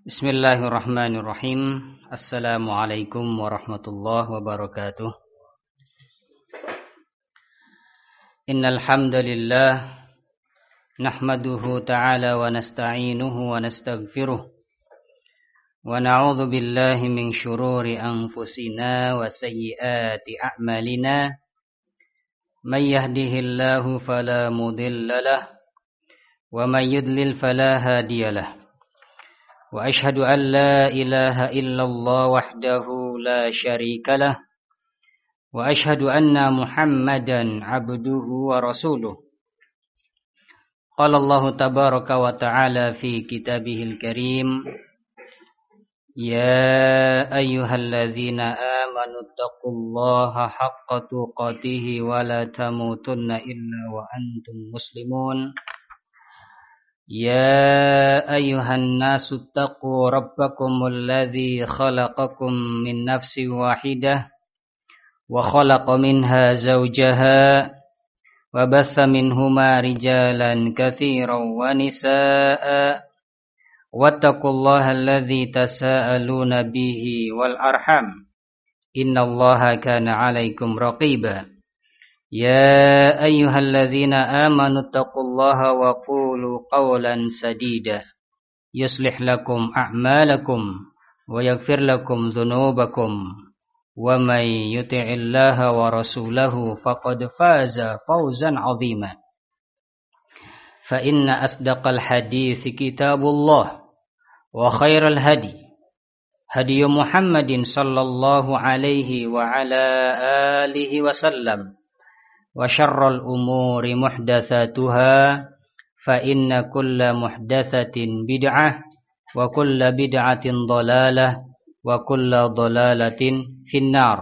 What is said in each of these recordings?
Bismillahirrahmanirrahim. Assalamualaikum warahmatullahi wabarakatuh. Innal hamdalillah nahmaduhu ta'ala wa nasta'inuhu wa nastaghfiruh wa na'udzu billahi min shururi anfusina wa sayyiati a'malina. May yahdihillahu fala mudilla lahu wa may yudlil fala hadiyalah. Wa ashhadu an la ilaha illallah wahdahu la syarika lah wa ashhadu anna Muhammadan abduhu wa rasuluh. Qala Allah tabaraka wa ta'ala fi kitabihil karim, ya ayyuhalladzina amanu taqullaha haqqa tuqatih wa la tamutunna illa wa antum muslimun. يا أيها الناس اتقوا ربكم الذي خلقكم من نفس واحدة وخلق منها زوجها وبث منهما رجالا كثيرا ونساء واتقوا الله الذي تساءلون به والأرحام إن الله كان عليكم رقيبا. يا أيها الذين آمنوا اتقوا الله وقولوا قولا سديدا يصلح لكم أعمالكم ويغفر لكم ذنوبكم ومن يطع الله ورسوله فقد فاز فوزا عظيما. فإن أصدق الحديث كتاب الله وخير الهدي هدي محمد صلى الله عليه وعلى آله وسلم وشر الأمور محدثاتها فإن كل محدثة بدعة وكل بدعة ضلالة وكل ضلالة في النار.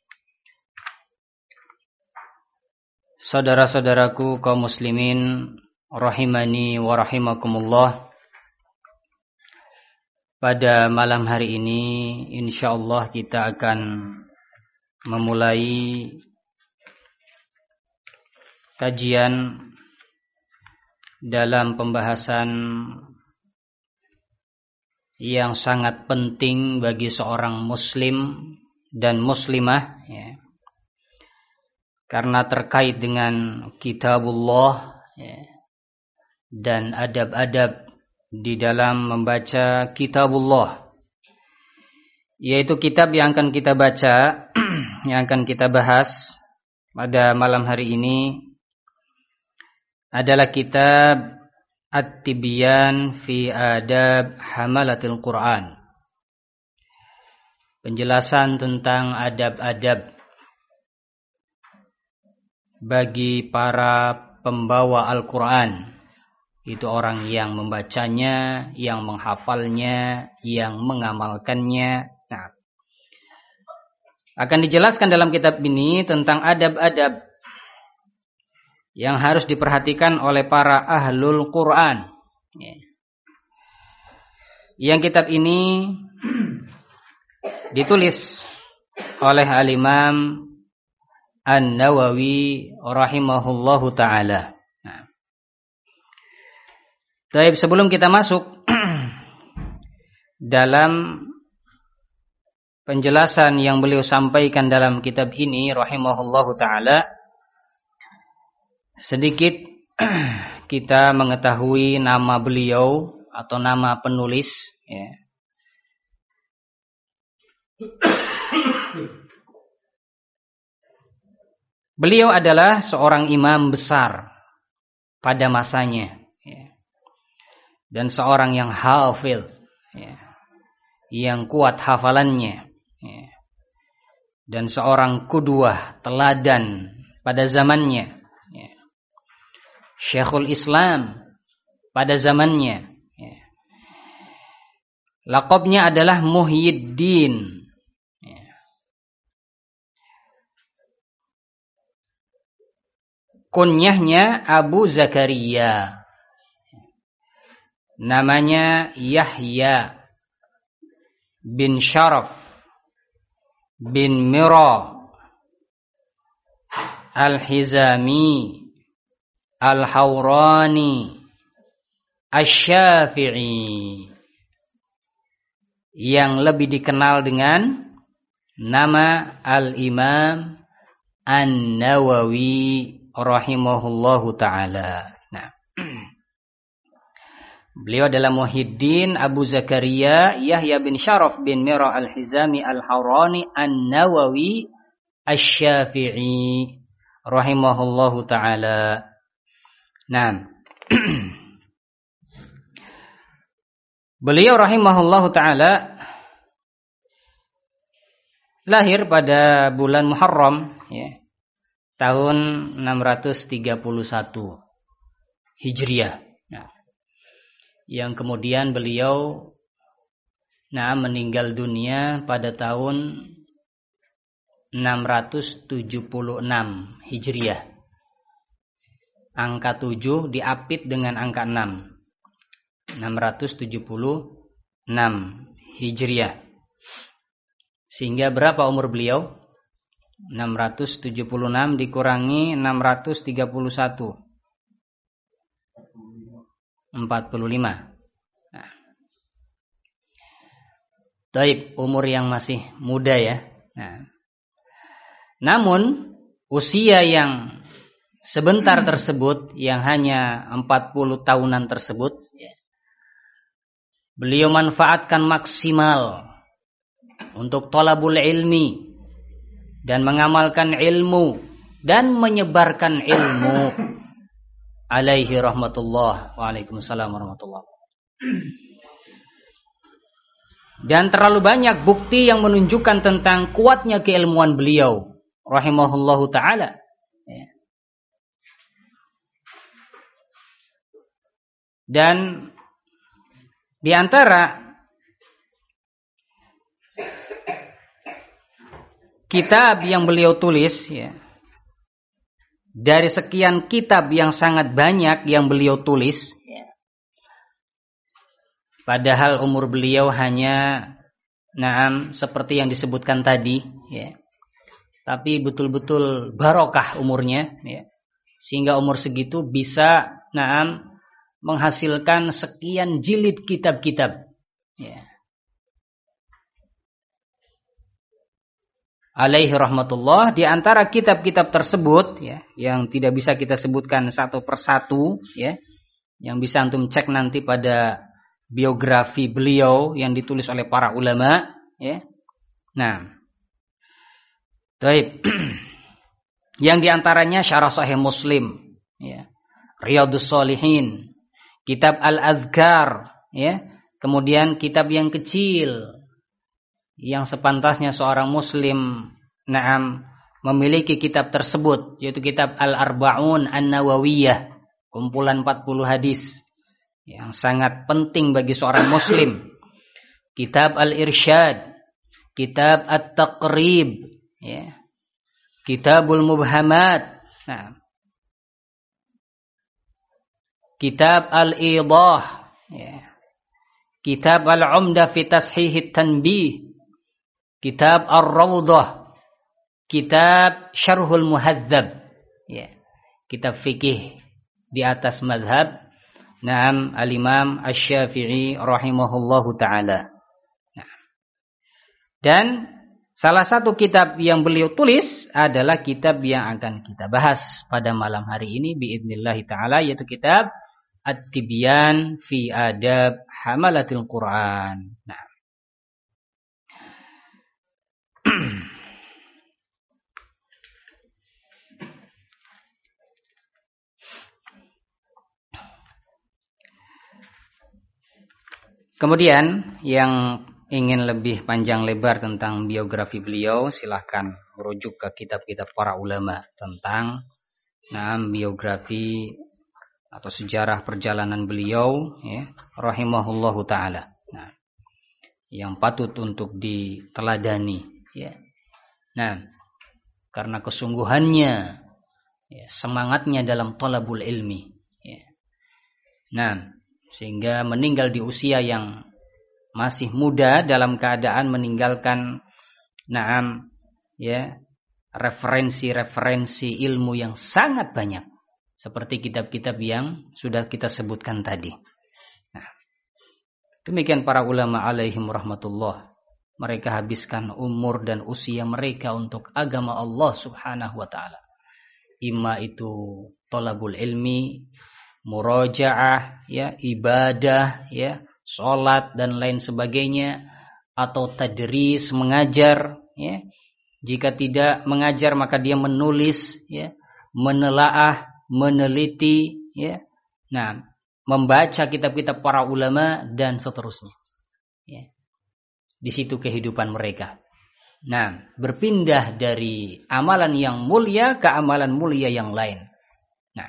Saudara-saudaraku kaum muslimin rahimani wa rahimakumullah. Pada malam hari ini insyaallah kita akan memulai kajian dalam pembahasan yang sangat penting bagi seorang muslim dan muslimah, ya. Karena terkait dengan kitabullah, ya, dan adab-adab di dalam membaca kitabullah, yaitu kitab yang akan kita baca yang akan kita bahas pada malam hari ini adalah kitab At-Tibyan fi Adab Hamalatil Quran. Penjelasan tentang adab-adab bagi para pembawa Al-Quran. Itu orang yang membacanya, yang menghafalnya, yang mengamalkannya. Nah, akan dijelaskan dalam kitab ini tentang adab-adab yang harus diperhatikan oleh para ahlul Quran. Yang kitab ini ditulis oleh Al-Imam An-Nawawi rahimahullahu ta'ala. Nah, baik, sebelum kita masuk dalam penjelasan yang beliau sampaikan dalam kitab ini rahimahullahu ta'ala, sedikit kita mengetahui nama beliau atau nama penulis, ya. Beliau adalah seorang imam besar pada masanya, ya. Dan seorang yang hafidh, ya, yang kuat hafalannya, ya. Dan seorang qudwah, teladan pada zamannya, Syekhul Islam pada zamannya. Laqabnya adalah Muhyiddin. Kunyahnya Abu Zakaria. Namanya Yahya bin Syaraf bin Mira Al-Hizami Al-Hawrani Asy-Syafi'i. yang lebih dikenal dengan nama Al-Imam An-Nawawi rahimahullahu taala. Nah, beliau adalah Muhyiddin Abu Zakaria Yahya bin Syaraf bin Mira Al-Hizami Al-Harani An-Nawawi Asy-Syafi'i rahimahullahu taala. Nah, beliau rahimahullahu taala lahir pada bulan Muharram ya, tahun 631 Hijriah. Nah, yang kemudian beliau meninggal dunia pada tahun 676 Hijriah. Angka 7 diapit dengan angka 6. 676 Hijriah. Sehingga berapa umur beliau? 676 dikurangi 631. 45. Nah. Taib, umur yang masih muda ya. Nah. Namun usia yang sebentar tersebut, yang hanya 40 tahunan tersebut, beliau manfaatkan maksimal untuk thalabul ilmi dan mengamalkan ilmu dan menyebarkan ilmu. Alaihi rahmatullah. Waalaikumsalam warahmatullah. Dan terlalu banyak bukti yang menunjukkan tentang kuatnya keilmuan beliau rahimahullahu taala. Dan di antara kitab yang beliau tulis ya, dari sekian kitab yang sangat banyak yang beliau tulis ya, padahal umur beliau hanya seperti yang disebutkan tadi ya, tapi betul-betul barokah umurnya ya, sehingga umur segitu bisa menghasilkan sekian jilid kitab-kitab ya. Alaihi rahmatullah. Di antara kitab-kitab tersebut ya, yang tidak bisa kita sebutkan satu persatu ya, yang bisa antum cek nanti pada biografi beliau yang ditulis oleh para ulama ya. Nah, baik. Yang diantaranya Syarah Sahih Muslim ya, Riyadhus Shalihin, Kitab Al-Azkar ya, kemudian kitab yang kecil yang sepantasnya seorang muslim memiliki kitab tersebut, yaitu kitab Al-Arba'un An-Nawawiyah, kumpulan 40 hadis yang sangat penting bagi seorang muslim. Kitab Al-Irsyad, kitab At-Taqrib ya, Kitabul Mubhamat, kitab Al-Idah ya, kitab Al-Umdah fi Tashihit Tanbih, kitab Ar-Rawdah, kitab Syarhul Muhadzab ya, kitab fikih di atas mazhab Al-Imam Asy-Syafi'i rahimahullahu taala. Dan salah satu kitab yang beliau tulis adalah kitab yang akan kita bahas pada malam hari ini biidznillah taala, yaitu kitab At-Tibyan fi Adab Hamalatil Quran. Nah. Kemudian yang ingin lebih panjang lebar tentang biografi beliau, silahkan merujuk ke kitab-kitab para ulama tentang biografi atau sejarah perjalanan beliau ya, rahimahullahu taala. Nah, yang patut untuk diteladani ya. Nah, karena kesungguhannya ya, semangatnya dalam thalabul ilmi ya. Nah, sehingga meninggal di usia yang masih muda dalam keadaan meninggalkan ya, referensi-referensi ilmu yang sangat banyak, seperti kitab-kitab yang sudah kita sebutkan tadi. Nah, Demikian para ulama alaihim rahmatullah. Mereka habiskan umur dan usia mereka untuk agama Allah subhanahu wa ta'ala. Ima itu thalabul ilmi, murajaah, ya, ibadah, ya, salat dan lain sebagainya, atau tadris, mengajar, ya. Jika tidak mengajar maka dia menulis, ya, menelaah, meneliti, ya. Nah, membaca kitab-kitab para ulama dan seterusnya. Ya. Di situ kehidupan mereka. Nah, berpindah dari amalan yang mulia ke amalan mulia yang lain. Nah,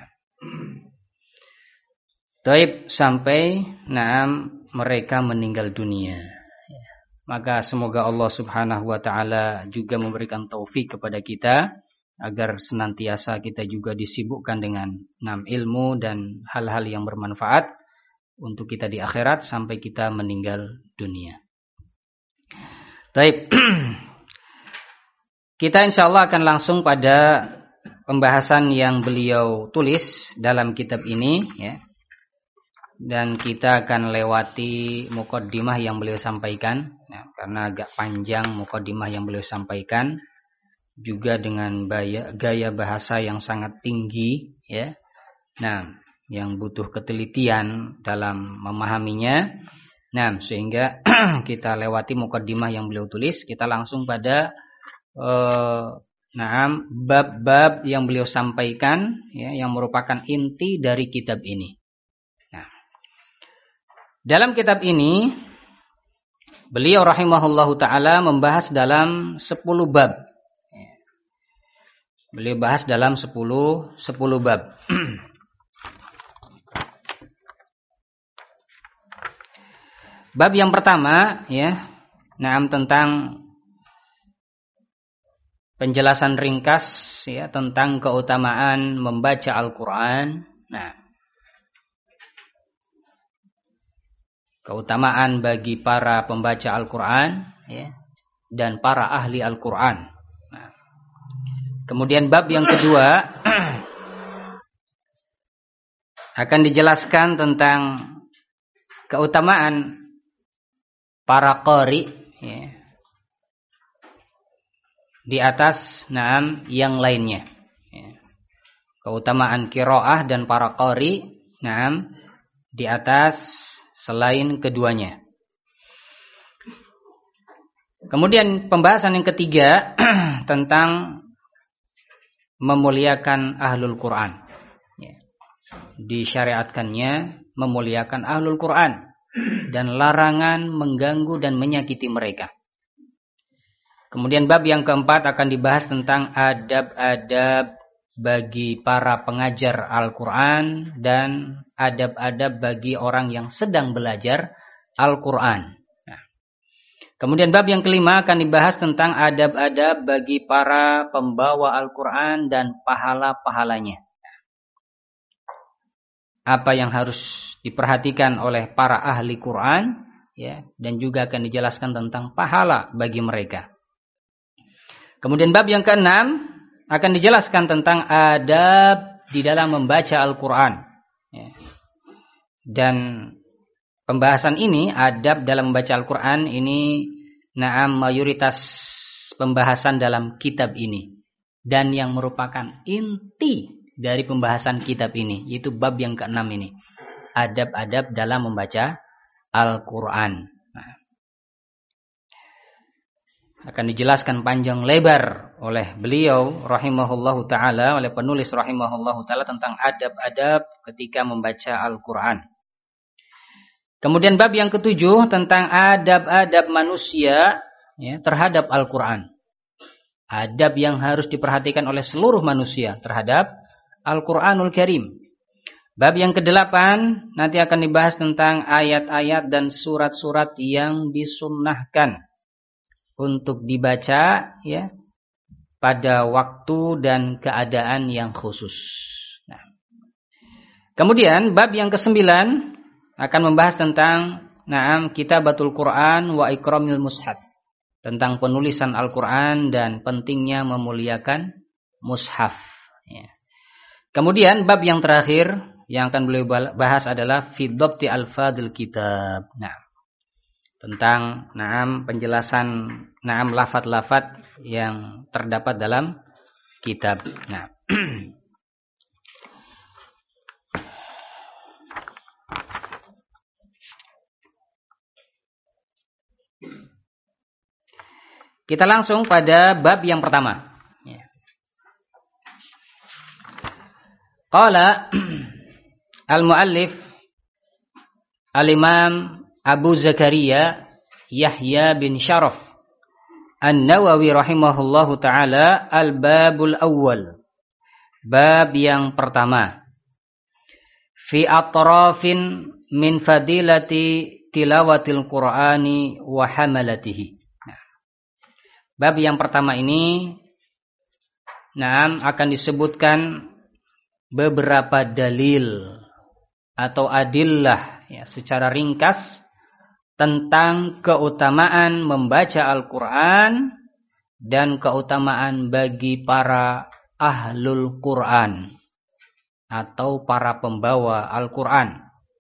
taib sampai mereka meninggal dunia. Maka semoga Allah subhanahu wa ta'ala juga memberikan taufik kepada kita agar senantiasa kita juga disibukkan dengan ilmu dan hal-hal yang bermanfaat untuk kita di akhirat sampai kita meninggal dunia. Baik. Kita insyaallah akan langsung pada pembahasan yang beliau tulis dalam kitab ini, ya. Dan kita akan lewati muqaddimah yang beliau sampaikan, ya, karena agak panjang muqaddimah yang beliau sampaikan, juga dengan gaya bahasa yang sangat tinggi, ya. Nah, yang butuh ketelitian dalam memahaminya. Nah, sehingga kita lewati muqaddimah yang beliau tulis, kita langsung pada bab-bab yang beliau sampaikan, ya, yang merupakan inti dari kitab ini. Nah, dalam kitab ini beliau rahimahullahu taala membahas dalam 10 bab. Beliau bahas dalam 10 bab. Bab yang pertama, ya, tentang penjelasan ringkas, ya, tentang keutamaan membaca Al-Qur'an. Nah, keutamaan bagi para pembaca Al-Qur'an, ya, dan para ahli Al-Qur'an. Nah, kemudian bab yang kedua akan dijelaskan tentang keutamaan para qari, ya, di atas yang lainnya, ya. Keutamaan qiraah dan para qari di atas selain keduanya. Kemudian pembahasan yang ketiga tentang memuliakan ahlul Quran, ya. Disyariatkannya memuliakan ahlul Quran dan larangan mengganggu dan menyakiti mereka. Kemudian bab yang keempat akan dibahas tentang adab-adab bagi para pengajar Al-Quran dan adab-adab bagi orang yang sedang belajar Al-Quran. Nah, kemudian bab yang kelima akan dibahas tentang adab-adab bagi para pembawa Al-Quran dan pahala-pahalanya. Apa yang harus diperhatikan oleh para ahli Quran, ya, dan juga akan dijelaskan tentang pahala bagi mereka. Kemudian bab yang keenam akan dijelaskan tentang adab di dalam membaca Al-Quran, ya. Dan pembahasan ini, adab dalam membaca Al-Quran ini, mayoritas pembahasan dalam kitab ini dan yang merupakan inti dari pembahasan kitab ini, yaitu bab yang keenam ini, adab-adab dalam membaca Al-Quran. Nah, akan dijelaskan panjang lebar oleh beliau rahimahullahu ta'ala, oleh penulis rahimahullahu ta'ala tentang adab-adab ketika membaca Al-Quran. Kemudian bab yang ketujuh tentang adab-adab manusia, ya, terhadap Al-Quran. Adab yang harus diperhatikan oleh seluruh manusia terhadap Al-Quranul Karim. Bab yang kedelapan nanti akan dibahas tentang ayat-ayat dan surat-surat yang disunnahkan untuk dibaca, ya, pada waktu dan keadaan yang khusus. Nah, kemudian bab yang kesembilan akan membahas tentang kitabatul Quran wa ikramil mushaf, tentang penulisan Al-Quran dan pentingnya memuliakan mushaf, ya. Kemudian bab yang terakhir yang akan beliau bahas adalah fi dhabti alfadil kitab. Nah, tentang penjelasan lafaz-lafaz yang terdapat dalam kitab. Nah, kita langsung pada bab yang pertama. Qala al-muallif al-Imam Abu Zakaria Yahya bin Syaraf An-Nawawi rahimahullahu taala, al-babul awwal. Bab yang pertama. Fi atrafin min fadilati tilawatil Qur'ani wa hamalatihi. Bab yang pertama ini akan disebutkan beberapa dalil atau adillah secara ringkas tentang keutamaan membaca Al-Qur'an dan keutamaan bagi para ahlul Qur'an atau para pembawa Al-Qur'an.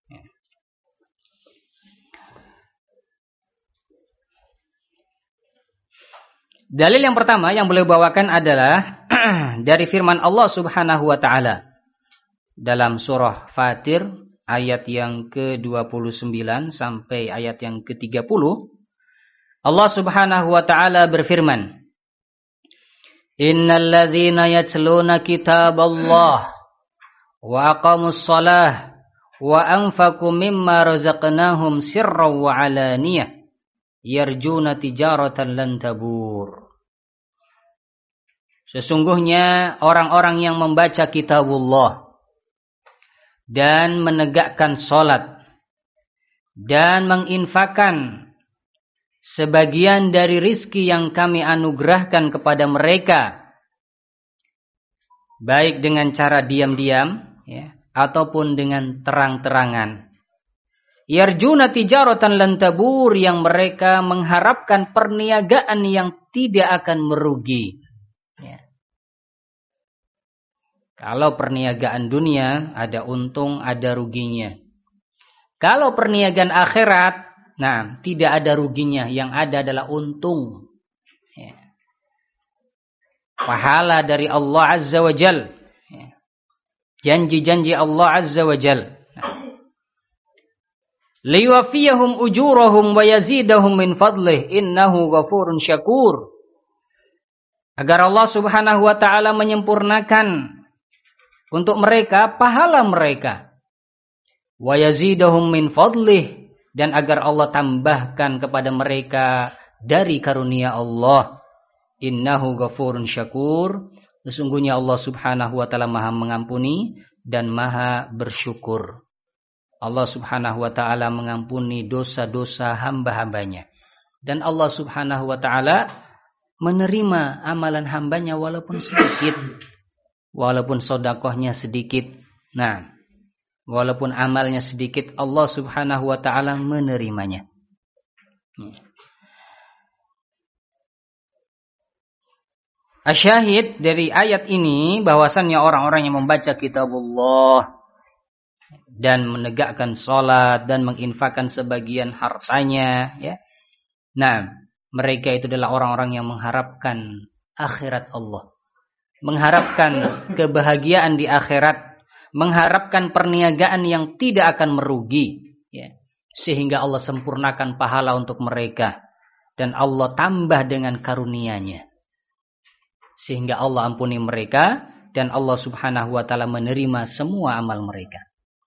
Dalil yang pertama yang beliau bawakan adalah dari firman Allah Subhanahu wa taala dalam surah Fatir ayat yang ke-29 sampai ayat yang ke-30. Allah Subhanahu wa taala berfirman, Innal ladzina yatluna kitaballah wa aqamus shalah wa anfaqu mimma razaqnahum sirran wa alaniyah yarjuna tijaratan lan tabur. Sesungguhnya orang-orang yang membaca kitabullah dan menegakkan salat dan menginfakkan sebagian dari rizki yang kami anugerahkan kepada mereka, baik dengan cara diam-diam ataupun dengan terang-terangan. Yarjuna tijaratan lan tabur, yang mereka mengharapkan perniagaan yang tidak akan merugi. Kalau perniagaan dunia ada untung, ada ruginya. Kalau perniagaan akhirat, tidak ada ruginya, yang ada adalah untung. Pahala dari Allah Azza wa Jal. Janji-janji Allah Azza wa Jal. Liwafiyahum ujurahum wa yazidahum min fadlih innahu ghafurun syakur. Agar Allah Subhanahu wa taala menyempurnakan untuk mereka pahala mereka. Wa yazidahum min fadlih, dan agar Allah tambahkan kepada mereka dari karunia Allah. Innahu ghafurun syakur. Sesungguhnya Allah Subhanahu wa taala Maha mengampuni dan Maha bersyukur. Allah Subhanahu wa taala mengampuni dosa-dosa hamba-hambanya. Dan Allah Subhanahu wa taala menerima amalan hambanya walaupun sedikit. Walaupun sedekahnya sedikit. Walaupun amalnya sedikit, Allah Subhanahu wa taala menerimanya. Asyahid dari ayat ini bahwasannya orang-orang yang membaca kitabullah dan menegakkan salat dan menginfakkan sebagian hartanya, mereka itu adalah orang-orang yang mengharapkan akhirat Allah, mengharapkan kebahagiaan di akhirat, mengharapkan perniagaan yang tidak akan merugi, sehingga Allah sempurnakan pahala untuk mereka dan Allah tambah dengan karunia-Nya, sehingga Allah ampuni mereka dan Allah Subhanahu wa taala menerima semua amal mereka.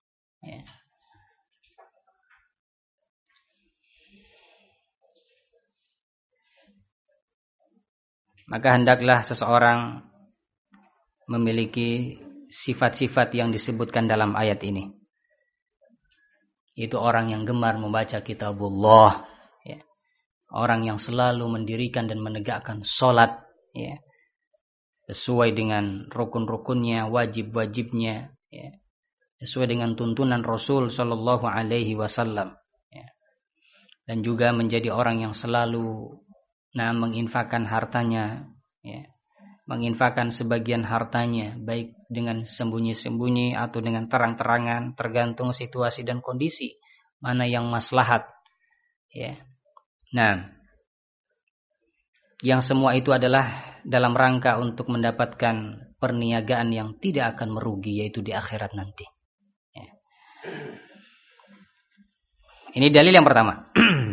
Maka hendaklah seseorang memiliki sifat-sifat yang disebutkan dalam ayat ini. Itu orang yang gemar membaca kitabullah, orang yang selalu mendirikan dan menegakkan salat, sesuai dengan rukun-rukunnya, wajib-wajibnya, sesuai dengan tuntunan Rasul sallallahu alaihi wasallam, dan juga menjadi orang yang selalu menginfakkan hartanya, menginfakkan sebagian hartanya, baik dengan sembunyi-sembunyi atau dengan terang-terangan, tergantung situasi dan kondisi mana yang maslahat. Nah, yang semua itu adalah dalam rangka untuk mendapatkan perniagaan yang tidak akan merugi, yaitu di akhirat nanti. Ya. Ini dalil yang pertama.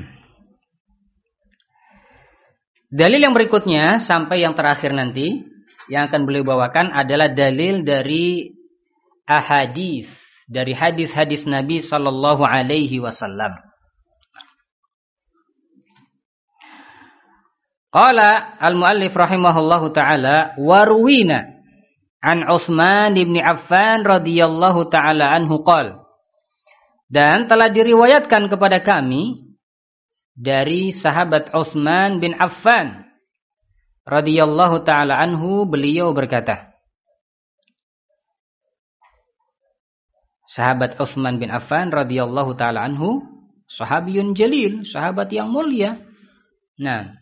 Dalil yang berikutnya sampai yang terakhir nanti yang akan beliau bawakan adalah dalil dari ahadits, dari hadis-hadis Nabi sallallahu alaihi wasallam. Qala al-muallif rahimahullahu taala warwina an Utsman bin Affan radhiyallahu taala anhu qala, dan telah diriwayatkan kepada kami dari sahabat Utsman bin Affan radhiyallahu taala anhu, beliau berkata, sahabat Utsman bin Affan radhiyallahu taala anhu sahabiyun jalil, sahabat yang mulia. Nah,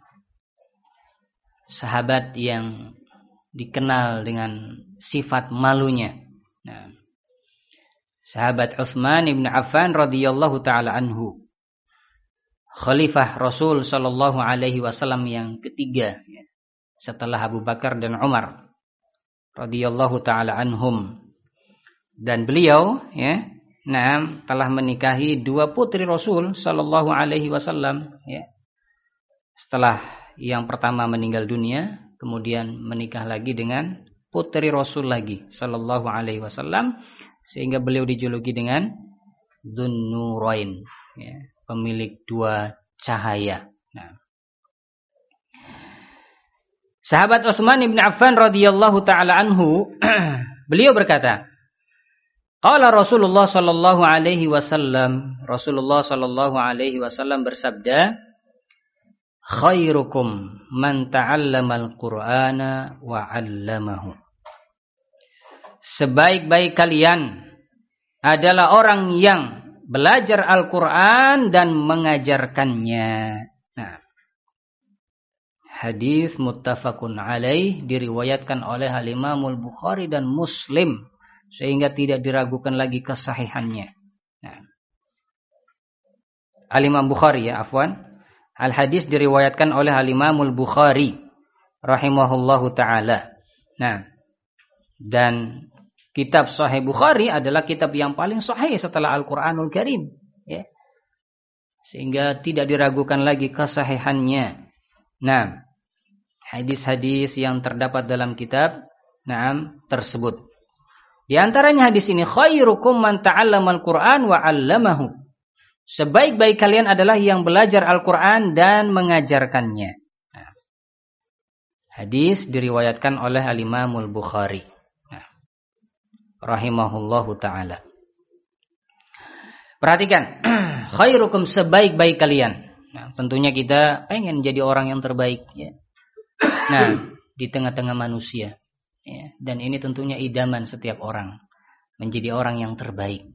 sahabat yang dikenal dengan sifat malunya. Nah, sahabat Utsman bin Affan radhiyallahu taala anhu, khalifah Rasul sallallahu alaihi wasallam yang ketiga setelah Abu Bakar dan Umar radhiyallahu taala anhum. Dan beliau telah menikahi dua putri Rasul sallallahu alaihi wasallam Setelah yang pertama meninggal dunia, kemudian menikah lagi dengan putri Rasul lagi sallallahu alaihi wasallam, sehingga beliau dijuluki dengan Dzunnurain, pemilik dua cahaya. Nah, sahabat Utsman bin Affan radhiyallahu taala anhu beliau berkata, qala Rasulullah sallallahu alaihi wasallam, Rasulullah sallallahu alaihi wasallam bersabda, khairukum man ta'allamal Qur'ana wa 'allamahu. Sebaik-baik kalian adalah orang yang belajar Al-Qur'an dan mengajarkannya. Nah, hadis muttafaqun alaih, diriwayatkan oleh Al-Imam Al-Bukhari dan Muslim, sehingga tidak diragukan lagi kesahihannya. Nah, Al-Imam Bukhari Al-hadis diriwayatkan oleh Al-Imam Al-Bukhari rahimahullahu ta'ala. Nah, dan kitab Sahih Bukhari adalah kitab yang paling sahih setelah Al-Quranul Karim. Sehingga tidak diragukan lagi kesahihannya. Nah, hadis-hadis yang terdapat dalam kitab tersebut. Di antaranya hadis ini, khairukum man ta'allamal Qur'an wa 'allamahu. Sebaik-baik kalian adalah yang belajar Al-Quran dan mengajarkannya. Nah, hadis diriwayatkan oleh Al-Imam Al-Bukhari rahimahullahu ta'ala. Perhatikan, khairukum, sebaik-baik kalian. Nah, tentunya kita pengen jadi orang yang terbaik. Nah, di tengah-tengah manusia. Dan ini tentunya idaman setiap orang, menjadi orang yang terbaik.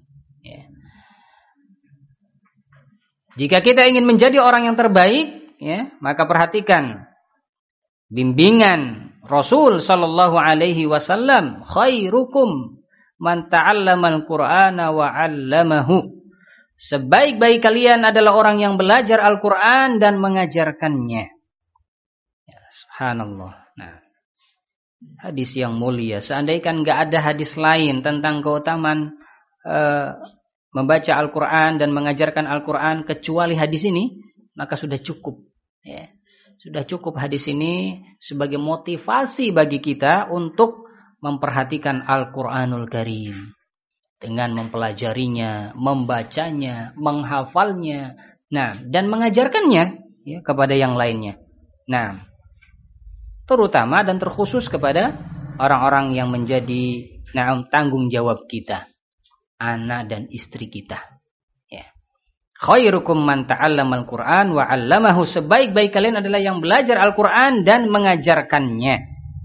Jika kita ingin menjadi orang yang terbaik, maka perhatikan bimbingan Rasul sallallahu alaihi wasallam, khairukum man ta'allamal Qur'ana wa 'allamahu. Sebaik-baik kalian adalah orang yang belajar Al-Qur'an dan mengajarkannya. Subhanallah. Nah, hadis yang mulia. Seandainya enggak ada hadis lain tentang keutamaan membaca Al-Quran dan mengajarkan Al-Quran kecuali hadis ini, maka sudah cukup. Sudah cukup hadis ini sebagai motivasi bagi kita untuk memperhatikan Al-Quranul Karim. Dengan mempelajarinya, membacanya, menghafalnya, dan mengajarkannya kepada yang lainnya. Nah, terutama dan terkhusus kepada orang-orang yang menjadi tanggung jawab kita. Anak dan istri kita. Khairukum man ta'allamal Qur'an wa 'allamahu. Sebaik-baik kalian adalah yang belajar Al-Qur'an dan mengajarkannya.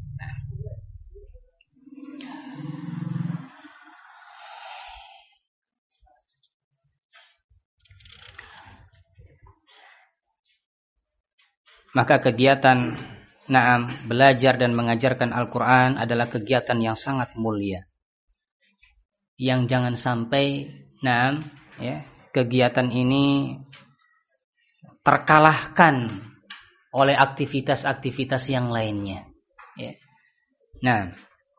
Maka kegiatan belajar dan mengajarkan Al-Qur'an adalah kegiatan yang sangat mulia. Yang jangan sampai kegiatan ini terkalahkan oleh aktivitas-aktivitas yang lainnya. Ya. Nah,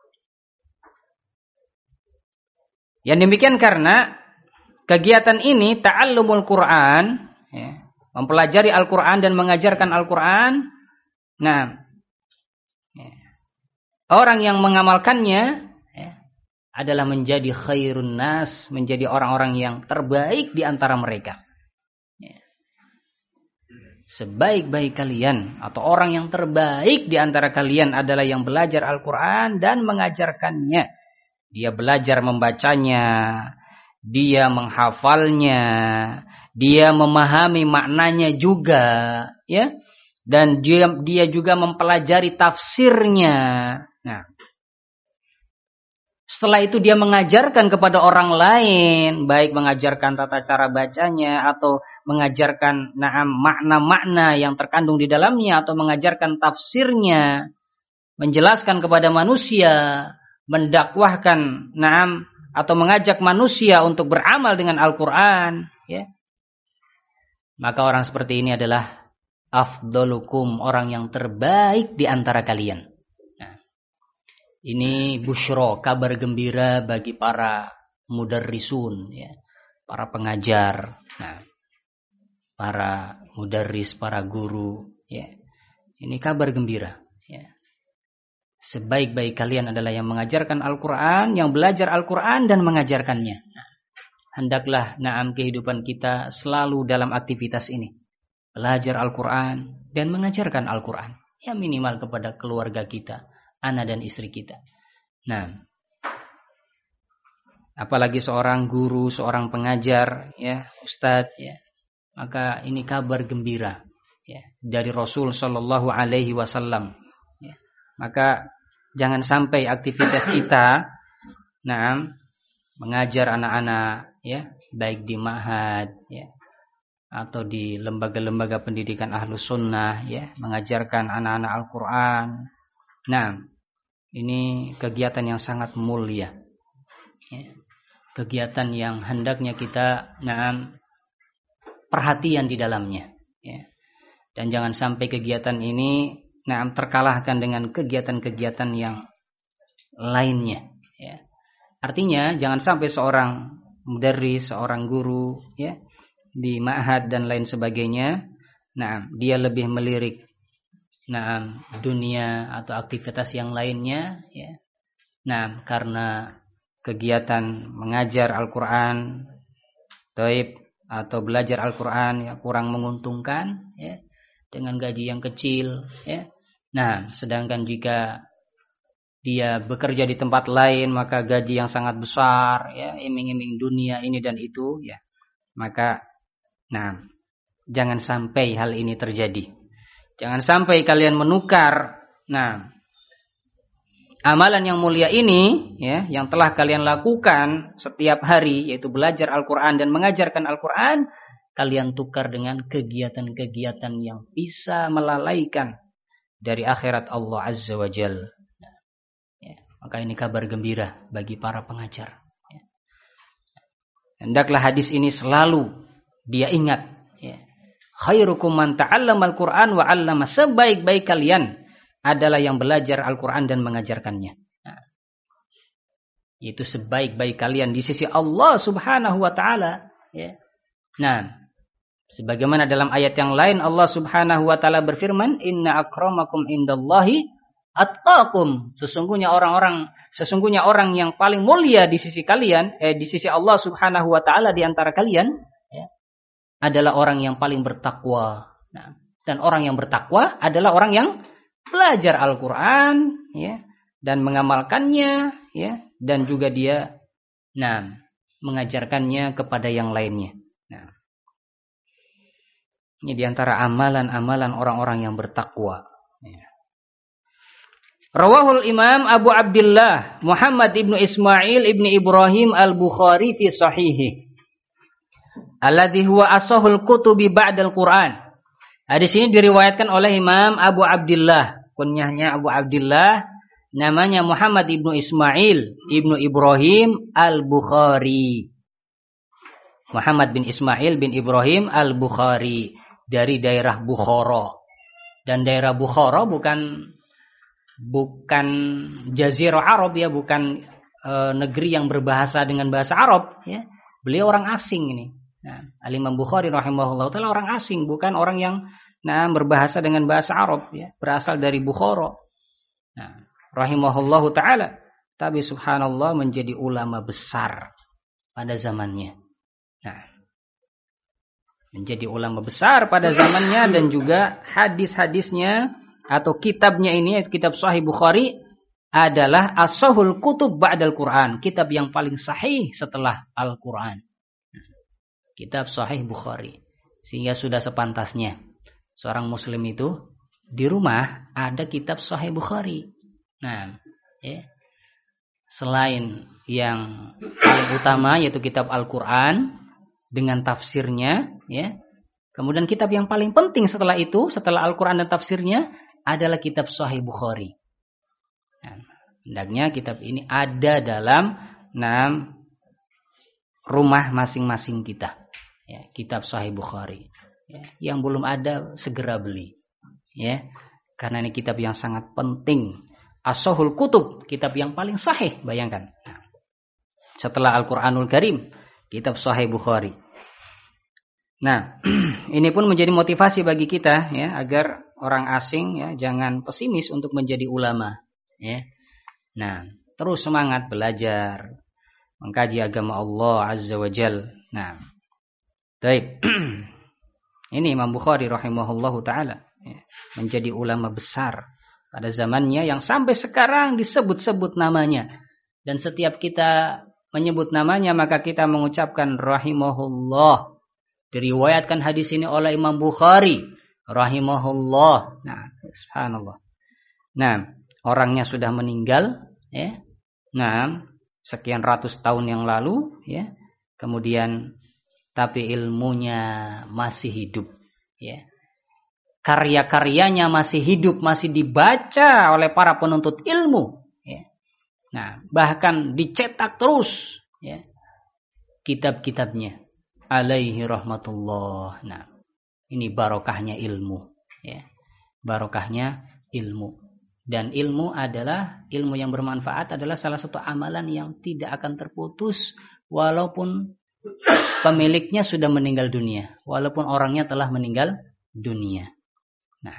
yang demikian karena kegiatan ini ta'allumul Quran, ya, mempelajari Al-Quran dan mengajarkan Al-Quran. Nah, ya, orang yang mengamalkannya ya, adalah menjadi khairun nas, menjadi orang-orang yang terbaik di antara mereka. Ya. Sebaik-baik kalian atau orang yang terbaik di antara kalian adalah yang belajar Al-Quran dan mengajarkannya. Dia belajar membacanya, dia menghafalnya, dia memahami maknanya juga, ya, dan dia juga mempelajari tafsirnya. Nah, setelah itu dia mengajarkan kepada orang lain, baik mengajarkan tata cara bacanya atau mengajarkan makna-makna yang terkandung di dalamnya atau mengajarkan tafsirnya, menjelaskan kepada manusia, mendakwahkan atau mengajak manusia untuk beramal dengan Al-Quran, ya. Maka orang seperti ini adalah afdalukum, orang yang terbaik di antara kalian. Nah, ini busyra, kabar gembira bagi para mudarrisun, ya, para pengajar, nah, para mudarris, para guru, ya. Ini kabar gembira, ya. Sebaik-baik kalian adalah yang mengajarkan Al-Quran, yang belajar Al-Quran dan mengajarkannya. Nah, hendaklah kehidupan kita selalu dalam aktivitas ini. Belajar Al-Quran dan mengajarkan Al-Quran. Ya minimal kepada keluarga kita, anak dan istri kita. Nah, apalagi seorang guru, seorang pengajar, ya, ustadz, ya, maka ini kabar gembira, ya, dari Rasul Shallallahu Alaihi Wasallam. Ya. Maka jangan sampai aktivitas kita, mengajar anak-anak, ya, baik di ma'had, ya, atau di lembaga-lembaga pendidikan Ahlus Sunnah, ya, mengajarkan anak-anak Al-Quran. Nah, ini kegiatan yang sangat mulia, ya. Kegiatan yang hendaknya kita perhatian di dalamnya, ya. Dan jangan sampai kegiatan ini terkalahkan dengan kegiatan-kegiatan yang lainnya, ya. Artinya jangan sampai seorang mudarris, seorang guru, ya, di ma'had dan lain sebagainya, dia lebih melirik dunia atau aktivitas yang lainnya, ya. Karena kegiatan mengajar Al-Quran, atau belajar Al-Quran, ya, kurang menguntungkan, ya, dengan gaji yang kecil, ya. Sedangkan jika dia bekerja di tempat lain maka gaji yang sangat besar, ya, iming-iming dunia ini dan itu, ya. Maka jangan sampai hal ini terjadi. Jangan sampai kalian menukar amalan yang mulia ini, ya, yang telah kalian lakukan setiap hari, yaitu belajar Al-Quran dan mengajarkan Al-Quran, kalian tukar dengan kegiatan-kegiatan yang bisa melalaikan dari akhirat Allah Azza wa Jalla. Ya, maka ini kabar gembira bagi para pengajar. Ya. Hendaklah hadis ini selalu dia ingat. Ya. Khairukum man ta'allama al-Quran wa 'allama. Sebaik-baik kalian adalah yang belajar Al-Quran dan mengajarkannya. Nah, itu sebaik-baik kalian di sisi Allah Subhanahu wa Ta'ala. Ya. Sebagaimana dalam ayat yang lain Allah Subhanahu wa Ta'ala berfirman, Inna akramakum indallahi atqakum. Sesungguhnya orang yang paling mulia di sisi kalian, di sisi Allah Subhanahu wa Ta'ala di antara kalian, ya, adalah orang yang paling bertakwa. Dan orang yang bertakwa adalah orang yang belajar Al-Quran, ya, dan mengamalkannya, ya, dan juga dia mengajarkannya kepada yang lainnya. Ini diantara amalan-amalan orang-orang yang bertakwa. Ya. Rawahul Imam Abu Abdullah Muhammad ibnu Ismail ibnu Ibrahim al-Bukhari fi sahihi. Alladhi huwa asahul kutubi ba'dal Quran. Hadis ini diriwayatkan oleh Imam Abu Abdullah. Kunyahnya Abu Abdullah. Namanya Muhammad ibnu Ismail ibnu Ibrahim al-Bukhari. Muhammad bin Ismail bin Ibrahim al-Bukhari. dari daerah Bukhara. Dan daerah Bukhara bukan Jazirah Arab ya, bukan negeri yang berbahasa dengan bahasa Arab ya. Beliau orang asing ini. Nah, Al-Imam Bukhari rahimahullah taala orang asing, bukan orang yang berbahasa dengan bahasa Arab ya, berasal dari Bukhara. Nah, rahimahullahu taala, tapi subhanallah menjadi ulama besar pada zamannya. Nah, menjadi ulama besar pada zamannya, dan juga hadis-hadisnya atau kitabnya ini, kitab Sahih Bukhari adalah as-sahul kutub ba'dal Quran, kitab yang paling sahih setelah Al-Quran. Kitab Sahih Bukhari. Sehingga sudah sepantasnya seorang muslim itu di rumah ada kitab Sahih Bukhari. Nah, ya. Selain yang paling utama yaitu kitab Al-Quran dengan tafsirnya, ya. Kemudian kitab yang paling penting setelah itu, setelah Al-Quran dan tafsirnya, adalah kitab Sahih Bukhari. Nah, hendaknya kitab ini ada dalam rumah masing-masing kita. Ya, kitab Sahih Bukhari. Ya, yang belum ada segera beli. Ya, karena ini kitab yang sangat penting. As-Sahul Kutub, kitab yang paling sahih, bayangkan. Nah, setelah Al-Quranul Karim, kitab Sahih Bukhari. Nah, ini pun menjadi motivasi bagi kita ya, agar orang asing ya jangan pesimis untuk menjadi ulama ya. Nah, terus semangat belajar, mengkaji agama Allah Azza wa Jal. Nah, baik. Ini Imam Bukhari rahimahullahu taala ya, menjadi ulama besar pada zamannya yang sampai sekarang disebut-sebut namanya. Dan setiap kita menyebut namanya maka kita mengucapkan rahimahullah. Diriwayatkan hadis ini oleh Imam Bukhari rahimahullah. Nah, subhanallah. Nah, orangnya sudah meninggal ya. Nah, sekian ratus tahun yang lalu ya. Kemudian tapi ilmunya masih hidup ya. Karya-karyanya masih hidup, masih dibaca oleh para penuntut ilmu ya. Nah, bahkan dicetak terus ya kitab-kitabnya alaihi rahmatullah. Nah, ini barokahnya ilmu ya. Barokahnya ilmu. Dan ilmu yang bermanfaat adalah salah satu amalan yang tidak akan terputus walaupun pemiliknya sudah meninggal dunia, walaupun orangnya telah meninggal dunia. Nah,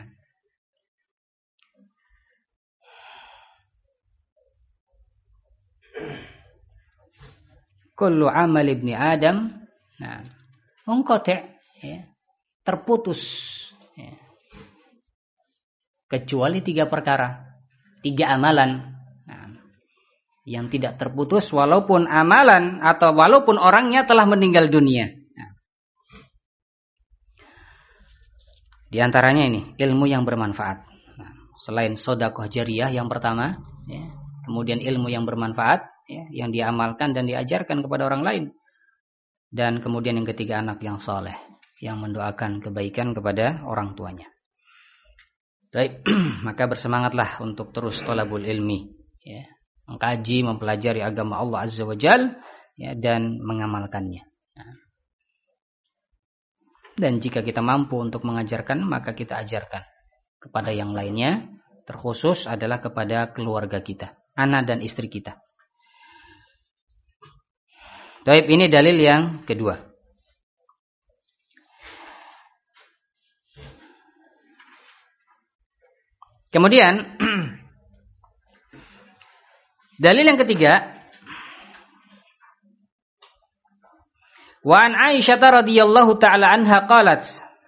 kullu amal ibni Adam, nah, munqati' ya, terputus ya. Kecuali 3 perkara, 3 amalan yang tidak terputus walaupun amalan atau walaupun orangnya telah meninggal dunia. Nah, di antaranya ini ilmu yang bermanfaat. Nah, selain sedekah jariyah yang pertama, ya, kemudian ilmu yang bermanfaat, ya, yang diamalkan dan diajarkan kepada orang lain, dan kemudian yang ketiga anak yang soleh yang mendoakan kebaikan kepada orang tuanya. Baik, maka bersemangatlah untuk terus thalabul ilmi, ya. Mengkaji, mempelajari agama Allah Azza wa Jal ya, dan mengamalkannya. Nah. Dan jika kita mampu untuk mengajarkan, maka kita ajarkan kepada yang lainnya, terkhusus adalah kepada keluarga kita, anak dan istri kita. Baik, ini dalil yang kedua. Kemudian dalil yang ketiga, wa an Aisyah radhiyallahu taala anha qalat.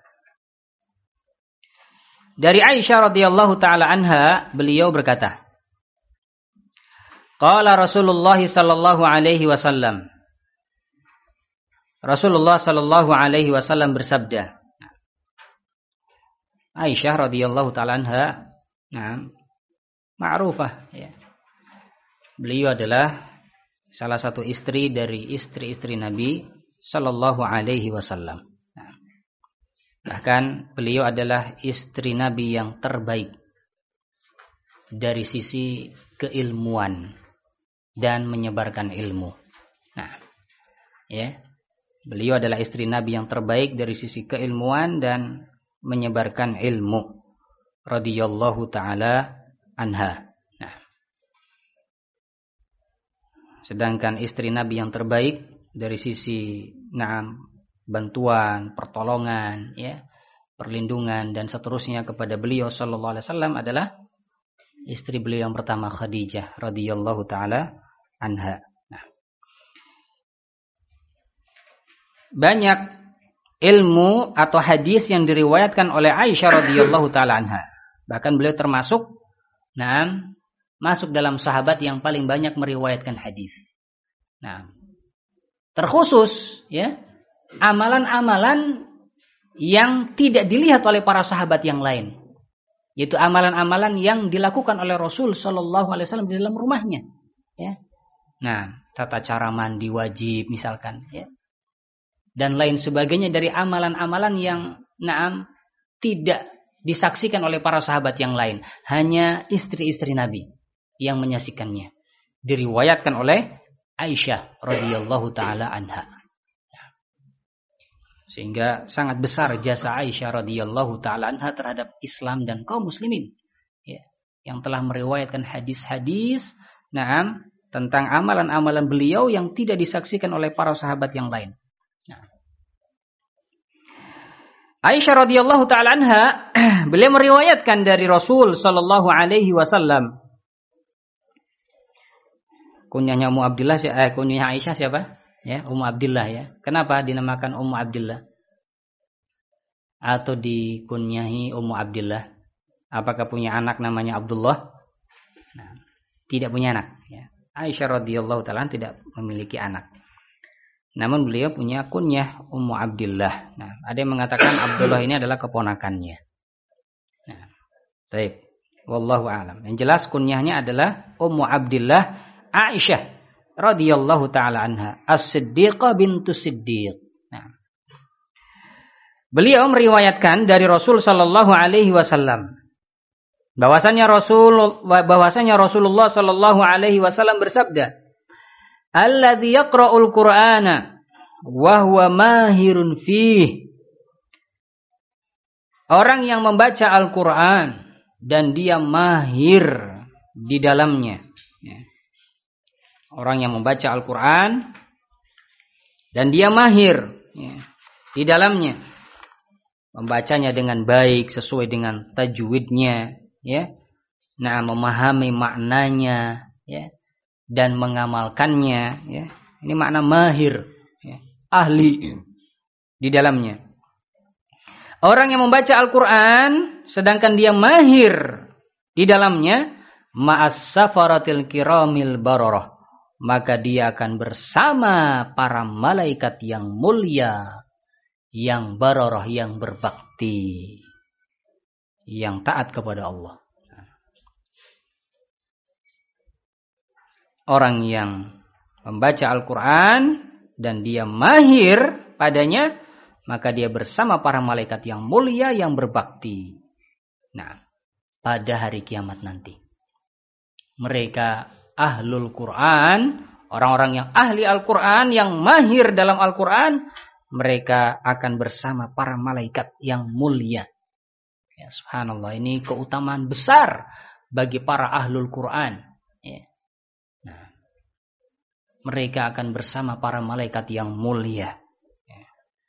Dari Aisyah radhiyallahu taala anha, beliau berkata, qala Rasulullah sallallahu alaihi wasallam. Rasulullah sallallahu alaihi wasallam bersabda. Aisyah radhiyallahu taala anha, ma'rufah ya. Beliau adalah salah satu istri dari istri-istri Nabi sallallahu alaihi wasallam. Bahkan beliau adalah istri Nabi yang terbaik dari sisi keilmuan dan menyebarkan ilmu. Nah, ya. Beliau adalah istri Nabi yang terbaik dari sisi keilmuan dan menyebarkan ilmu. Radhiyallahu ta'ala anha. Nah, sedangkan istri Nabi yang terbaik dari sisi bantuan, pertolongan, ya, perlindungan dan seterusnya kepada beliau sallallahu alaihi wasallam adalah istri beliau yang pertama, Khadijah radhiyallahu taala anha. Nah, banyak ilmu atau hadis yang diriwayatkan oleh Aisyah radhiyallahu taala anha. Bahkan beliau termasuk masuk dalam sahabat yang paling banyak meriwayatkan hadis. Nah, terkhusus ya, amalan-amalan yang tidak dilihat oleh para sahabat yang lain. Yaitu amalan-amalan yang dilakukan oleh Rasul sallallahu alaihi wasallam di dalam rumahnya, ya. Nah, tata cara mandi wajib misalkan, ya. Dan lain sebagainya dari amalan-amalan yang tidak disaksikan oleh para sahabat yang lain. Hanya istri-istri Nabi yang menyaksikannya. Diriwayatkan oleh Aisyah radhiyallahu taala anha. Sehingga sangat besar jasa Aisyah radhiyallahu taala anha terhadap Islam dan kaum muslimin, ya, yang telah meriwayatkan hadis-hadis tentang amalan-amalan beliau yang tidak disaksikan oleh para sahabat yang lain. Nah, Aisyah radhiyallahu taala anha beliau meriwayatkan dari Rasul sallallahu alaihi wasallam. Kunyahnya Ummu Abdillah, kunyah Aisyah siapa? Ya, Ummu Abdillah ya. Kenapa dinamakan Ummu Abdillah? Atau dikunyahi Ummu Abdillah? Apakah punya anak namanya Abdullah? Nah, tidak punya anak ya. Aisyah radhiyallahu taala tidak memiliki anak. Namun beliau punya kunyah Ummu Abdillah. Nah, ada yang mengatakan Abdullah ini adalah keponakannya. Nah, baik. Wallahu a'lam. Yang jelas kunyahnya adalah Ummu Abdillah Aisyah radhiyallahu taala anha, As-Siddiqah bintu Siddiq. Nah, beliau meriwayatkan dari Rasul sallallahu alaihi wasallam bahwasanya Rasulullah sallallahu alaihi wasallam bersabda, "Alladzi yaqra'ul Qur'ana wa huwa mahirun fih." Orang yang membaca Al-Qur'an dan dia mahir di dalamnya. Orang yang membaca Al-Quran dan dia mahir ya, di dalamnya, membacanya dengan baik sesuai dengan tajwidnya, ya, nah memahami maknanya, ya, dan mengamalkannya, ya. Ini makna mahir, ya, ahli di dalamnya. Orang yang membaca Al-Quran sedangkan dia mahir di dalamnya, ma'as safaratil kiramil bararah, maka dia akan bersama para malaikat yang mulia, yang bararah, yang berbakti, yang taat kepada Allah. Orang yang membaca Al-Quran dan dia mahir padanya, maka dia bersama para malaikat yang mulia, yang berbakti. Nah, pada hari kiamat nanti, mereka Ahlul Quran, orang-orang yang ahli Al-Quran, yang mahir dalam Al-Quran, mereka akan bersama para malaikat yang mulia. Ya, subhanallah, ini keutamaan besar bagi para Ahlul Quran. Ya. Nah, mereka akan bersama para malaikat yang mulia. Ya.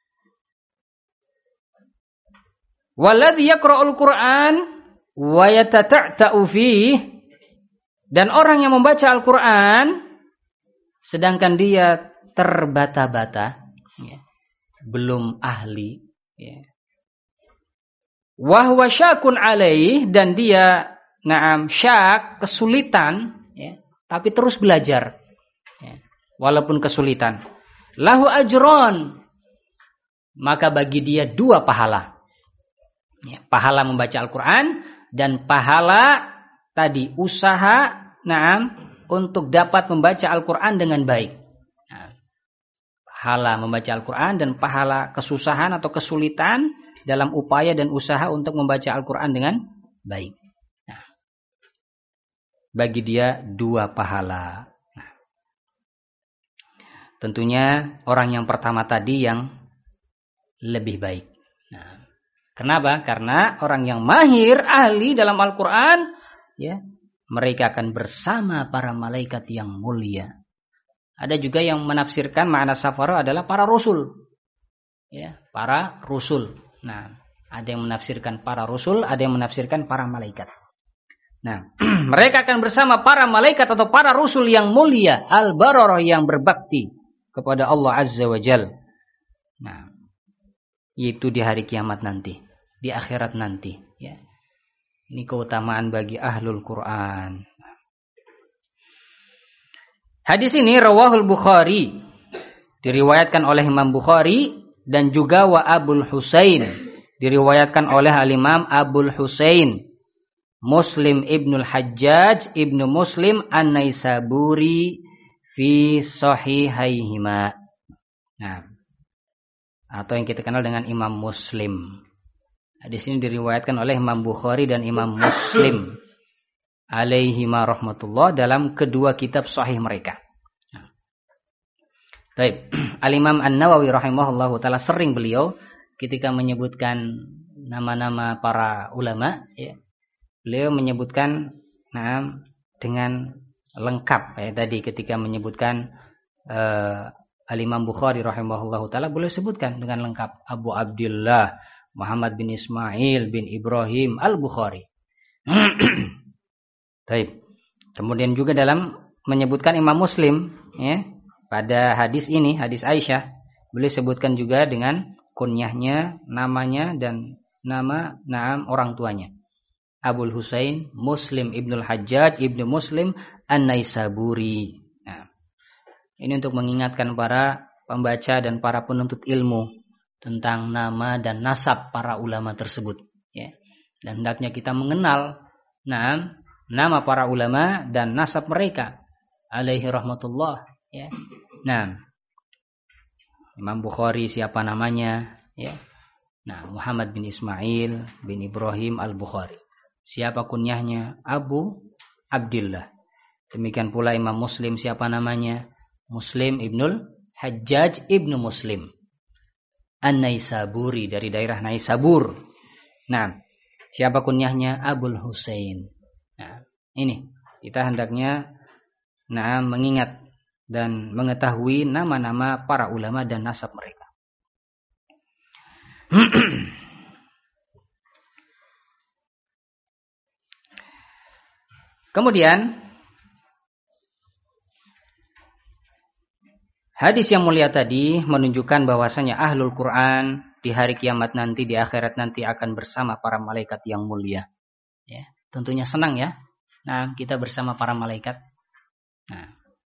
Walladzi yaqra'ul Quran wa yatata'ta'u fihi. Dan orang yang membaca Al-Quran sedangkan dia terbata-bata, ya, belum ahli, ya. Wa huwa syakun alaih, dan dia syak, kesulitan, ya, tapi terus belajar, ya, walaupun kesulitan. Lahu ajron, maka bagi dia 2 pahala. Ya, pahala membaca Al-Quran dan pahala tadi usaha untuk dapat membaca Al-Quran dengan baik. Nah, pahala membaca Al-Quran dan pahala kesusahan atau kesulitan dalam upaya dan usaha untuk membaca Al-Quran dengan baik. Nah, bagi dia 2 pahala. Nah, tentunya orang yang pertama tadi yang lebih baik. Nah, kenapa? Karena orang yang mahir, ahli dalam Al-Quran, ya, mereka akan bersama para malaikat yang mulia. Ada juga yang menafsirkan makna safara adalah para rasul. Ya, para rasul. Nah, ada yang menafsirkan para rasul, ada yang menafsirkan para malaikat. Nah, mereka akan bersama para malaikat atau para rasul yang mulia, al-bararah yang berbakti kepada Allah Azza wa Jal. Nah, itu di hari kiamat nanti, di akhirat nanti. Ya. Ini keutamaan bagi ahlul Quran. Hadis ini rawahul Bukhari, diriwayatkan oleh Imam Bukhari, dan juga wa Abul Husain, diriwayatkan oleh al-Imam Abul Husain, Muslim ibnul Hajjaj ibnu Muslim an-Naisaburi fi sahihaihima. Nah, atau yang kita kenal dengan Imam Muslim. Hadis ini diriwayatkan oleh Imam Bukhari dan Imam Muslim alaihima rahmatullah dalam kedua kitab sahih mereka. Baik, Al-Imam An-Nawawi rahimahullahu taala sering beliau ketika menyebutkan nama-nama para ulama, ya, beliau menyebutkan dengan lengkap. Tadi ketika menyebutkan Al-Imam Bukhari rahimahullahu taala, beliau sebutkan dengan lengkap Abu Abdullah Muhammad bin Ismail bin Ibrahim Al-Bukhari. Baik. Kemudian juga dalam menyebutkan Imam Muslim, ya, pada hadis ini, hadis Aisyah, beliau sebutkan juga dengan kunyahnya, namanya dan nama orang tuanya. Abul Husain Muslim ibnul Hajjaj ibnu Muslim an-Naisaburi. Nah, ini untuk mengingatkan para pembaca dan para penuntut ilmu tentang nama dan nasab para ulama tersebut. Ya. Dan hendaknya kita mengenal nama para ulama dan nasab mereka. Alaihi rahmatullah. Ya. Nah, Imam Bukhari siapa namanya? Ya. Nah, Muhammad bin Ismail bin Ibrahim Al-Bukhari. Siapa kunyahnya? Abu Abdullah. Demikian pula Imam Muslim siapa namanya? Muslim ibnul Hajjaj ibnu Muslim An-Naisaburi, dari daerah Naisabur. Nah, siapa kunyahnya? Abul Husain. Nah, ini kita hendaknya mengingat dan mengetahui nama-nama para ulama dan nasab mereka. Kemudian hadis yang mulia tadi menunjukkan bahwasanya ahlul Quran di hari kiamat nanti, di akhirat nanti akan bersama para malaikat yang mulia. Ya, tentunya senang ya. Nah, kita bersama para malaikat. Nah,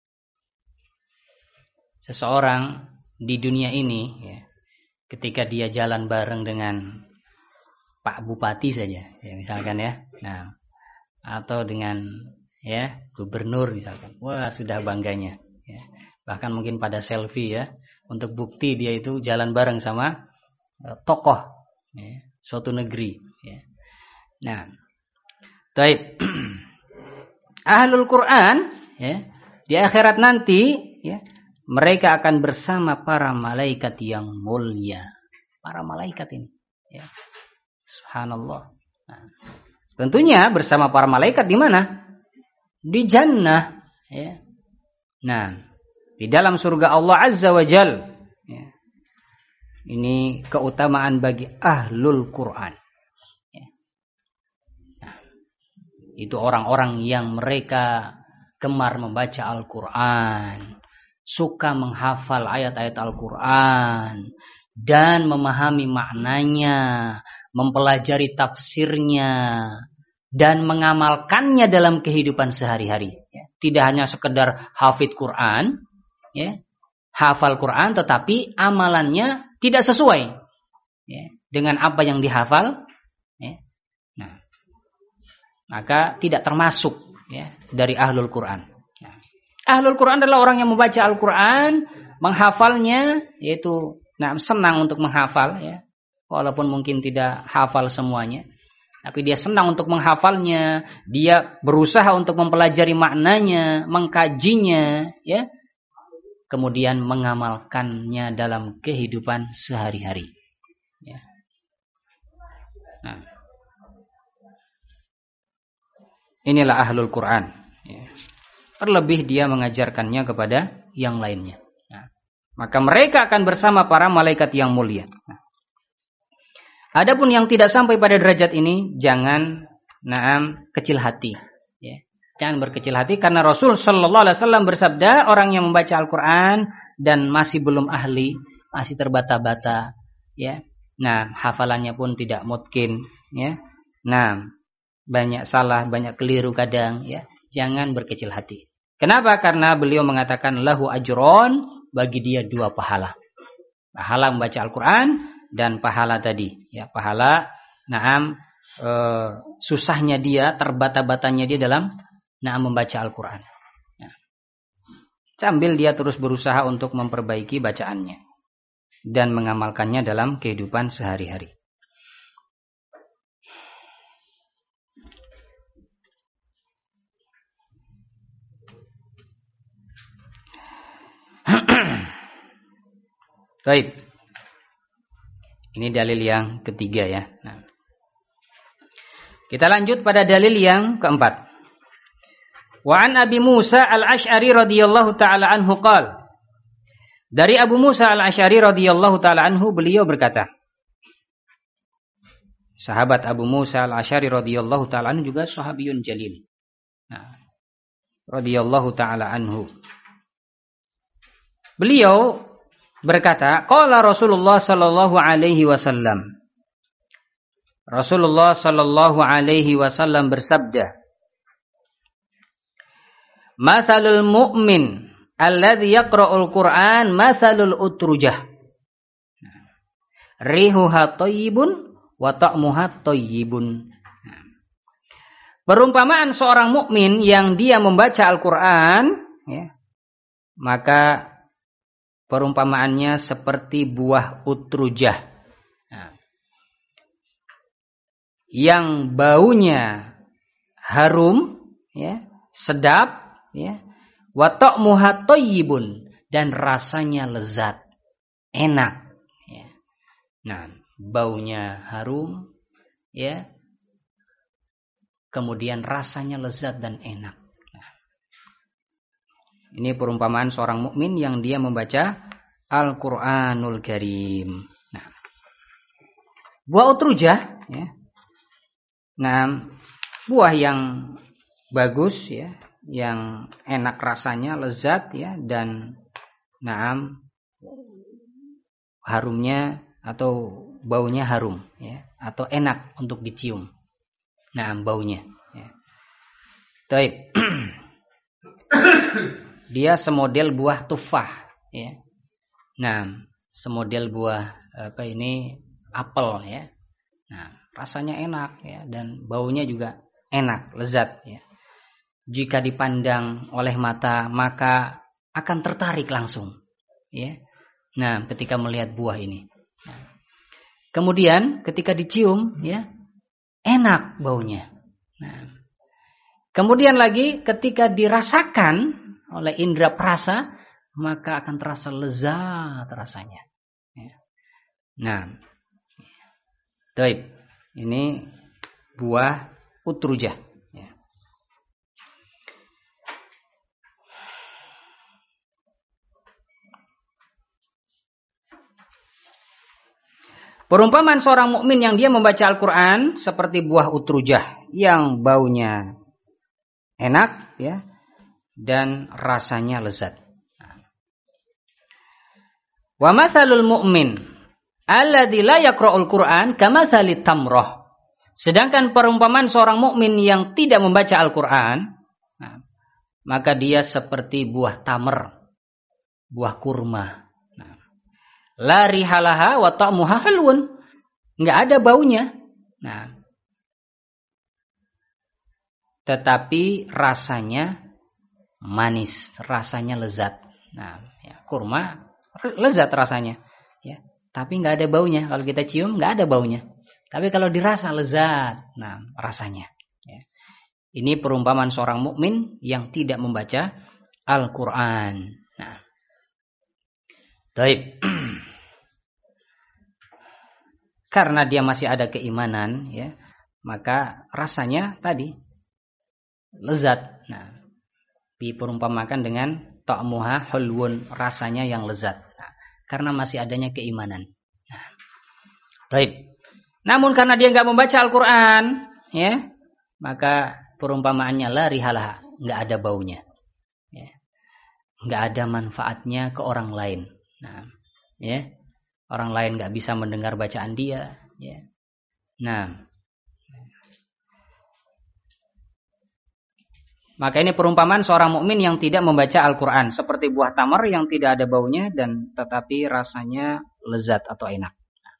seseorang di dunia ini, ya, ketika dia jalan bareng dengan Pak Bupati saja, ya, misalkan ya, nah, atau dengan ya gubernur misalkan, wah sudah bangganya. Ya. Bahkan mungkin pada selfie ya, untuk bukti dia itu jalan bareng sama tokoh ya, suatu negeri. Ya. Nah, baik. Ahlul Quran ya, di akhirat nanti ya, mereka akan bersama para malaikat yang mulia. Para malaikat ini. Ya. Subhanallah. Nah, tentunya bersama para malaikat di mana? Di jannah. Ya. Nah, di dalam surga Allah Azza wa Jal. Ya. Ini keutamaan bagi ahlul Quran. Ya. Nah, itu orang-orang yang mereka gemar membaca Al-Quran, suka menghafal ayat-ayat Al-Quran, dan memahami maknanya, mempelajari tafsirnya, dan mengamalkannya dalam kehidupan sehari-hari. Tidak hanya sekedar hafid Quran, ya, hafal Quran, tetapi amalannya tidak sesuai ya, dengan apa yang dihafal. Ya. Nah, maka tidak termasuk ya, dari ahlul Quran. Nah, ahlul Quran adalah orang yang membaca Al-Quran, menghafalnya, yaitu senang untuk menghafal, ya, walaupun mungkin tidak hafal semuanya, tapi dia senang untuk menghafalnya, dia berusaha untuk mempelajari maknanya, mengkajinya, ya. kemudian mengamalkannya dalam kehidupan sehari-hari. Ya. Nah, inilah ahlul Quran. Ya. Terlebih dia mengajarkannya kepada yang lainnya. Nah, maka mereka akan bersama para malaikat yang mulia. Nah, adapun yang tidak sampai pada derajat ini, jangan kecil hati. Ya. Jangan berkecil hati karena Rasul Sallallahu Alaihi Wasallam bersabda, orang yang membaca Al-Quran dan masih belum ahli, masih terbata-bata, ya. Nah, hafalannya pun tidak mungkin, ya. Nah, banyak salah, banyak keliru kadang, ya. Jangan berkecil hati. Kenapa? Karena beliau mengatakan lahu ajron, bagi dia 2 pahala. Pahala membaca Al-Quran dan pahala tadi, ya, pahala susahnya dia, terbata-batanya dia dalam membaca Al-Quran. Nah, sambil dia terus berusaha untuk memperbaiki bacaannya dan mengamalkannya dalam kehidupan sehari-hari. Baik. Ini dalil yang ketiga, ya. Nah, kita lanjut pada dalil yang keempat. Wa an Abi Musa al-Asy'ari radhiyallahu taala anhu qala. Dari Abu Musa al-Asy'ari radhiyallahu taala anhu, beliau berkata. Sahabat Abu Musa al-Asy'ari radhiyallahu taala anhu juga sahabiyun jalil. Nah, radhiyallahu taala anhu. Beliau berkata, qala Rasulullah sallallahu alaihi wasallam. Rasulullah sallallahu alaihi wasallam bersabda, "Matsalul mu'min alladzi yaqra'ul Qur'an matsalul utrujah. Rihuha thayyibun wa ta'muha thayyibun." Perumpamaan seorang mukmin yang dia membaca Al-Qur'an, ya, maka perumpamaannya seperti buah utrujah, yang baunya harum, ya, sedap, ya, wa ta'muha thayyibun, dan rasanya lezat, enak, ya. Nah, baunya harum, ya, kemudian rasanya lezat dan enak. Nah, ini perumpamaan seorang mukmin yang dia membaca Al-Qur'anul Karim. Nah, buah utrujah, ya. Nah, buah yang bagus, ya, yang enak rasanya, lezat, ya, dan harumnya atau baunya harum, ya, atau enak untuk dicium. Nah, baunya, ya. Baik. Dia semodel buah tufah, ya. Nah, semodel buah apel, ya. Nah, rasanya enak, ya, dan baunya juga enak, lezat, ya. Jika dipandang oleh mata, maka akan tertarik langsung, ya. Nah, ketika melihat buah ini. Nah, kemudian ketika dicium, ya, enak baunya. Nah, kemudian lagi ketika dirasakan oleh indera perasa, maka akan terasa lezat rasanya, ya. Nah, baik. Ini buah utrujah, ya. Perumpamaan seorang mukmin yang dia membaca Al-Quran seperti buah utrujah yang baunya enak, ya, dan rasanya lezat. Wa matsalul mu'min alladzi la yaqra'ul Qur'an kamatsalit tamrah. Sedangkan perumpamaan seorang mukmin yang tidak membaca Al-Qur'an, nah, maka dia seperti buah tamr, buah kurma. Nah, la rihalaha wa ta'muha halwun. Enggak ada baunya. Nah, tetapi rasanya manis, rasanya lezat. Nah, ya, kurma lezat rasanya, ya. Tapi nggak ada baunya. Kalau kita cium nggak ada baunya. Tapi kalau dirasa lezat, nah rasanya. Ya. Ini perumpamaan seorang mukmin yang tidak membaca Al-Quran. Nah, Baik. Karena dia masih ada keimanan, ya, maka rasanya tadi lezat. Nah, diperumpamakan dengan ta'muha hulwun, rasanya yang lezat. Nah, karena masih adanya keimanan. Nah, baik. Namun karena dia nggak membaca Al-Quran, ya, maka perumpamaannya la rihalah, nggak ada baunya, ya, nggak ada manfaatnya ke orang lain. Nah, ya, orang lain nggak bisa mendengar bacaan dia, ya. Nah, maka ini perumpamaan seorang mukmin yang tidak membaca Al-Quran, seperti buah tamar yang tidak ada baunya dan tetapi rasanya lezat atau enak.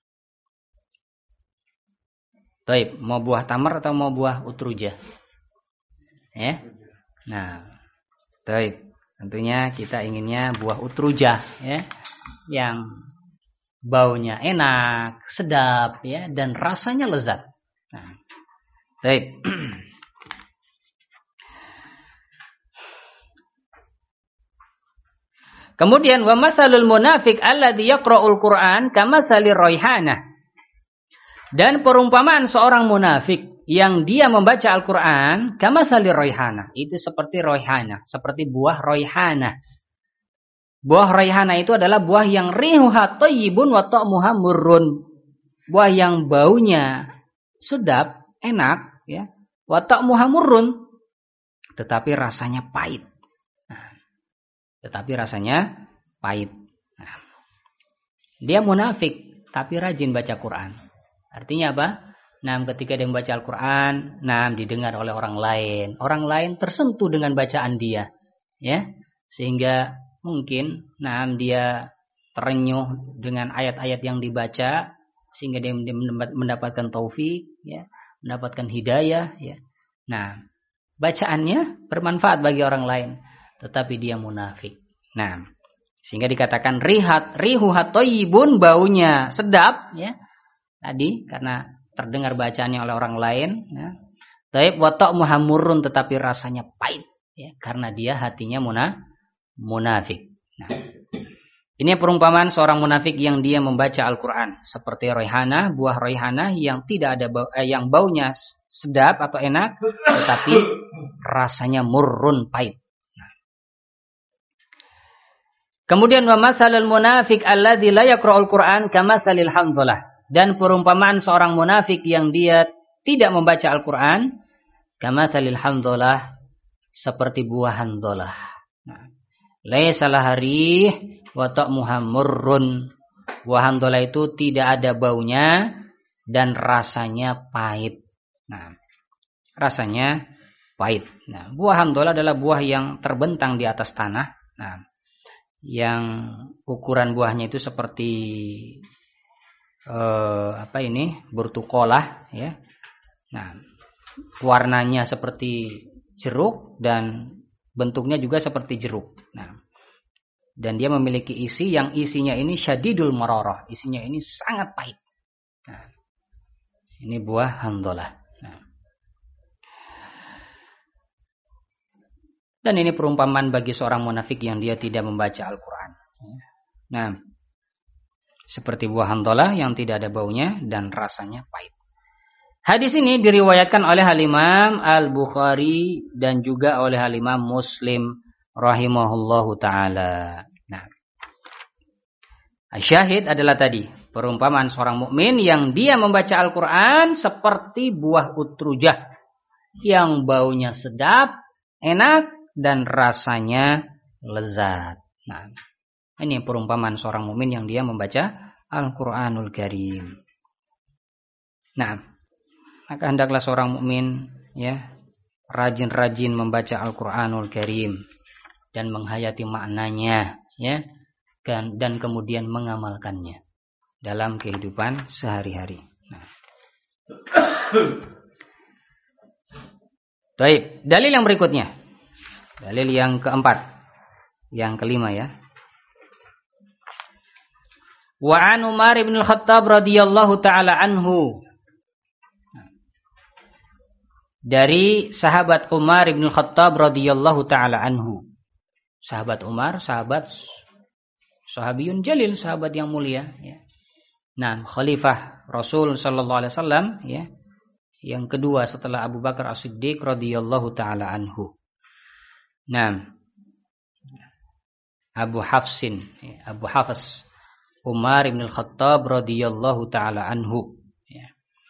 Baik, mau buah tamar atau mau buah utrujah? Ya. Nah, baik. Tentunya kita inginnya buah utrujah, ya, yang baunya enak, sedap, ya, dan rasanya lezat. Nah, baik. Kemudian wa masalul munafik alladzi yaqra'ul Qur'an kamasalir raihanah. Dan perumpamaan seorang munafik yang dia membaca Al-Quran kamasalir raihanah, itu seperti raihanah, seperti buah raihanah. Buah raihanah itu adalah buah yang rihuha thayyibun wa ta'muha murrun. Buah yang baunya sedap, enak, ya. Wa ta'muha murrun, tetapi rasanya pahit. Nah, tetapi rasanya pahit. Nah, dia munafik tapi rajin baca Quran. Artinya apa? Nah, ketika dia membaca Al-Quran, nah, didengar oleh orang lain. Orang lain tersentuh dengan bacaan dia, ya, sehingga mungkin, nah, dia terenyuh dengan ayat-ayat yang dibaca, sehingga dia mendapatkan taufik, ya, mendapatkan hidayah, ya. Nah, bacaannya bermanfaat bagi orang lain, tetapi dia munafik. Nah, sehingga dikatakan rihuha thayyibun, baunya sedap, ya. Tadi karena terdengar bacaannya oleh orang lain, ya. Taib wa ta'muha murrun, tetapi rasanya pahit, ya, karena dia hatinya munafik. Nah, ini perumpamaan seorang munafik yang dia membaca Al-Qur'an seperti raihanah, buah raihanah yang tidak ada yang baunya sedap atau enak, tetapi rasanya murrun, pahit. Nah. Kemudian wa masalul munafik alladzi la yaqra'ul Qur'an kamasalil hamzalah. Dan perumpamaan seorang munafik yang dia tidak membaca Al-Quran kamasalil hamzalah, seperti buah hanzalah. Laisa laharih wa ta'muha murrun. Buah hanzalah itu tidak ada baunya dan rasanya pahit. Nah, rasanya pahit. Nah, buah hanzalah adalah buah yang terbentang di atas tanah. Nah, yang ukuran buahnya itu seperti bertukolah, ya. Nah, warnanya seperti jeruk dan bentuknya juga seperti jeruk. Nah, dan dia memiliki isi yang isinya ini syadidul mararah, isinya ini sangat pahit. Nah, ini buah hanzalah. Nah. Dan ini perumpamaan bagi seorang munafik yang dia tidak membaca Al-Quran. Nah, seperti buah hanzalah yang tidak ada baunya dan rasanya pahit. Hadis ini diriwayatkan oleh Al-Imam Al-Bukhari dan juga oleh Al-Imam Muslim rahimahullahu ta'ala. Nah, syahid adalah tadi perumpamaan seorang mukmin yang dia membaca Al-Quran seperti buah utrujah yang baunya sedap, enak, dan rasanya lezat. Nah, ini perumpamaan seorang mukmin yang dia membaca Al-Quranul Karim. Nah, maka hendaklah seorang mukmin, ya, rajin-rajin membaca Al-Quranul Karim dan menghayati maknanya, ya, dan kemudian mengamalkannya dalam kehidupan sehari-hari. Nah. Baik, dalil yang berikutnya. Dalil yang keempat, yang kelima, ya. Wa an Umar bin Al-Khattab radhiyallahu taala anhu. Dari sahabat Umar bin Al-Khattab radhiyallahu taala anhu. Sahabat Umar, sahabat sahabiyun jalil, sahabat yang mulia, ya. Nah, khalifah Rasul sallallahu alaihi wasallam, ya, yang kedua setelah Abu Bakar As-Siddiq radhiyallahu taala anhu. Nah, Abu Hafsin, Abu Hafs Umar ibn al-Khattab radhiyallahu taala anhu, ya.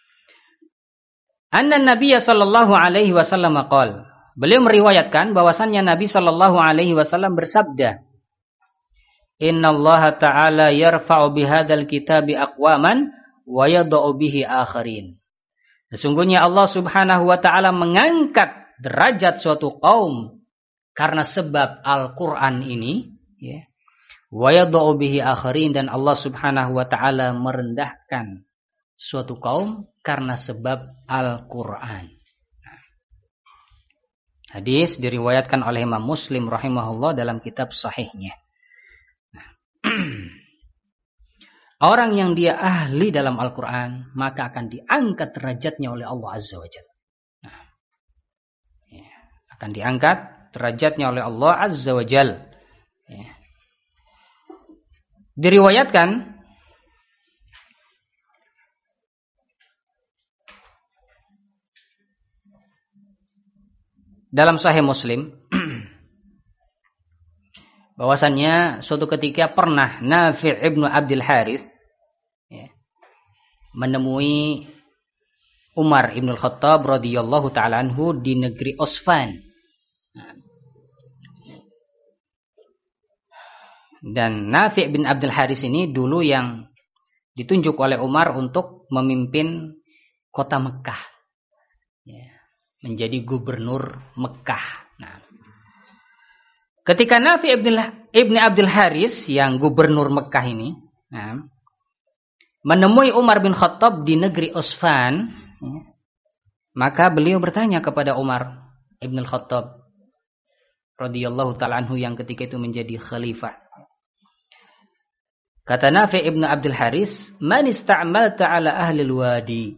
Anna Nabiy sallallahu alaihi wasallam qala, beliau meriwayatkan bahwasannya Nabi sallallahu alaihi wasallam bersabda, Innallaha ta'ala yarfa'u bihadzal kitabi aqwaman wa yadh'u bihi akharin. Sesungguhnya Allah Subhanahu wa taala mengangkat derajat suatu kaum karena sebab Al-Qur'an ini, ya. Wa yadh'u bihi akharin, dan Allah Subhanahu wa taala merendahkan suatu kaum karena sebab Al-Qur'an. Hadis diriwayatkan oleh Imam Muslim rahimahullah dalam kitab sahihnya. Orang yang dia ahli dalam Al-Quran, maka akan diangkat derajatnya oleh Allah Azza wa Jalla. Nah, ya, akan diangkat derajatnya oleh Allah Azza wa Jalla. Ya. Diriwayatkan dalam Sahih Muslim bahwasannya suatu ketika pernah Nafi' ibnu Abdul Harits, ya, menemui Umar ibn al-Khattab radhiyallahu ta'ala anhu di negeri Osfan. Dan Nafi' bin Abdul Harits ini dulu yang ditunjuk oleh Umar untuk memimpin kota Mekah, ya, menjadi gubernur Mekah. Nah, ketika Nafi' ibn Abdul Harits yang gubernur Mekah ini, nah, menemui Umar bin Khattab di negeri Osfan, ya, maka beliau bertanya kepada Umar ibn Khattab radhiyallahu ta'ala anhu yang ketika itu menjadi khalifah. Kata Nafi' ibn Abdul Harits, "Man ista'malta ala ahli al-wadi?"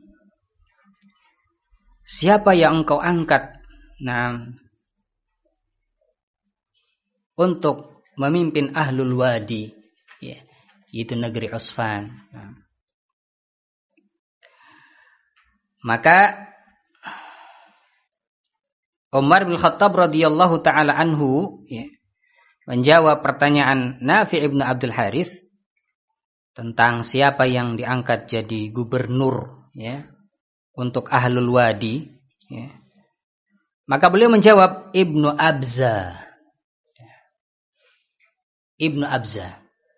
Siapa yang engkau angkat, nah, untuk memimpin ahlul wadi, ya, itu negeri Osfan. Nah, maka Umar bin Khattab radhiyallahu ta'ala anhu, ya, menjawab pertanyaan Nafi' ibn Abdul Harits tentang siapa yang diangkat jadi gubernur, ya, untuk ahlul wadi, ya. Maka beliau menjawab Ibnu Abza. Ibnu Abza.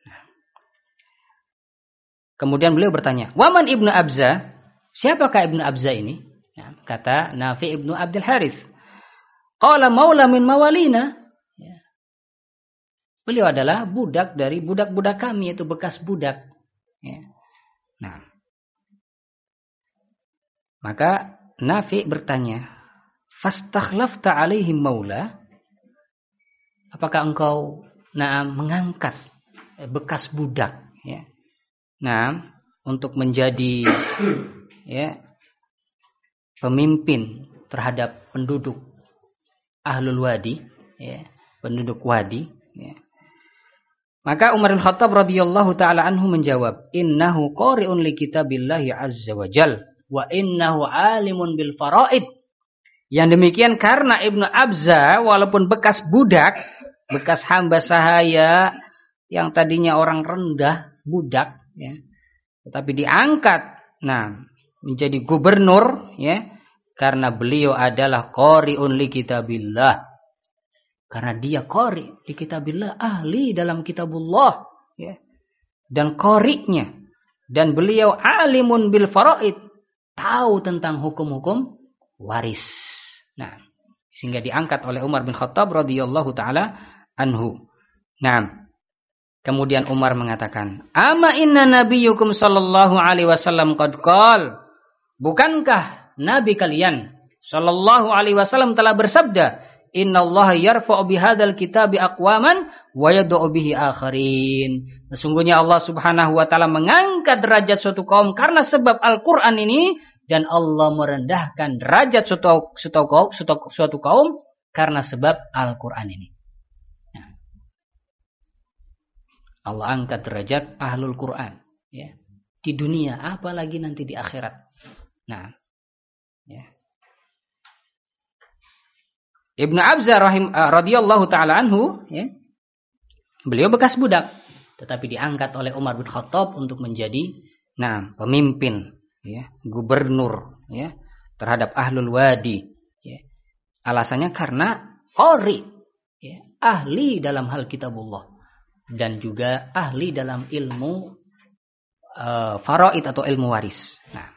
Kemudian beliau bertanya, "Waman Ibnu Abza?" Siapakah Ibnu Abza ini? Nah, kata Nafi' ibnu Abdul Harits, "Qala maula min mawalina." Ya. Beliau adalah budak dari budak-budak kami, yaitu bekas budak. Ya. Nah, maka Nafi' bertanya, "Fastakhlafta alaihim maula?" Apakah engkau mengangkat bekas budak, ya, nah, untuk menjadi, ya, pemimpin terhadap penduduk ahlul wadi, ya, penduduk wadi, ya. Maka Umar bin Khattab radhiyallahu ta'ala anhu menjawab, "Innahu qari'un li kitabillahi azza wa jal wa innahu alimun bil faraid." Yang demikian karena Ibnu Abza walaupun bekas budak, bekas hamba sahaya yang tadinya orang rendah, budak, ya, tetapi diangkat, nah, menjadi gubernur, ya, karena beliau adalah qari'un li kitabillah. Karena dia qari li kitabillah, ahli dalam kitabullah, ya, dan qari'nya, dan beliau alimun bil faraid, tahu tentang hukum-hukum waris. Nah, sehingga diangkat oleh Umar bin Khattab radhiyallahu ta'ala anhu. Nah, kemudian Umar mengatakan, "Ama inna nabiyyukum sallallahu alaihi wasallam qad qala." Bukankah nabi kalian sallallahu alaihi wasallam telah bersabda, "Innallaha yarfa'u bihadzal kitabi aqwaman wa yad'u bihi akharin." Sesungguhnya Allah Subhanahu wa taala mengangkat derajat suatu kaum karena sebab Al-Qur'an ini, dan Allah merendahkan derajat suatu kaum karena sebab Al-Qur'an ini. Allah angkat derajat ahlul Quran, ya. Di dunia, apalagi nanti di akhirat. Nah, ya. Ibnu Abza radhiyallahu taala anhu, ya. Beliau bekas budak, tetapi diangkat oleh Umar bin Khattab untuk menjadi pemimpin, ya, gubernur, ya, terhadap ahlul wadi, ya. Alasannya karena qari, ya, ahli dalam hal kitabullah dan juga ahli dalam ilmu faraid atau ilmu waris. Nah,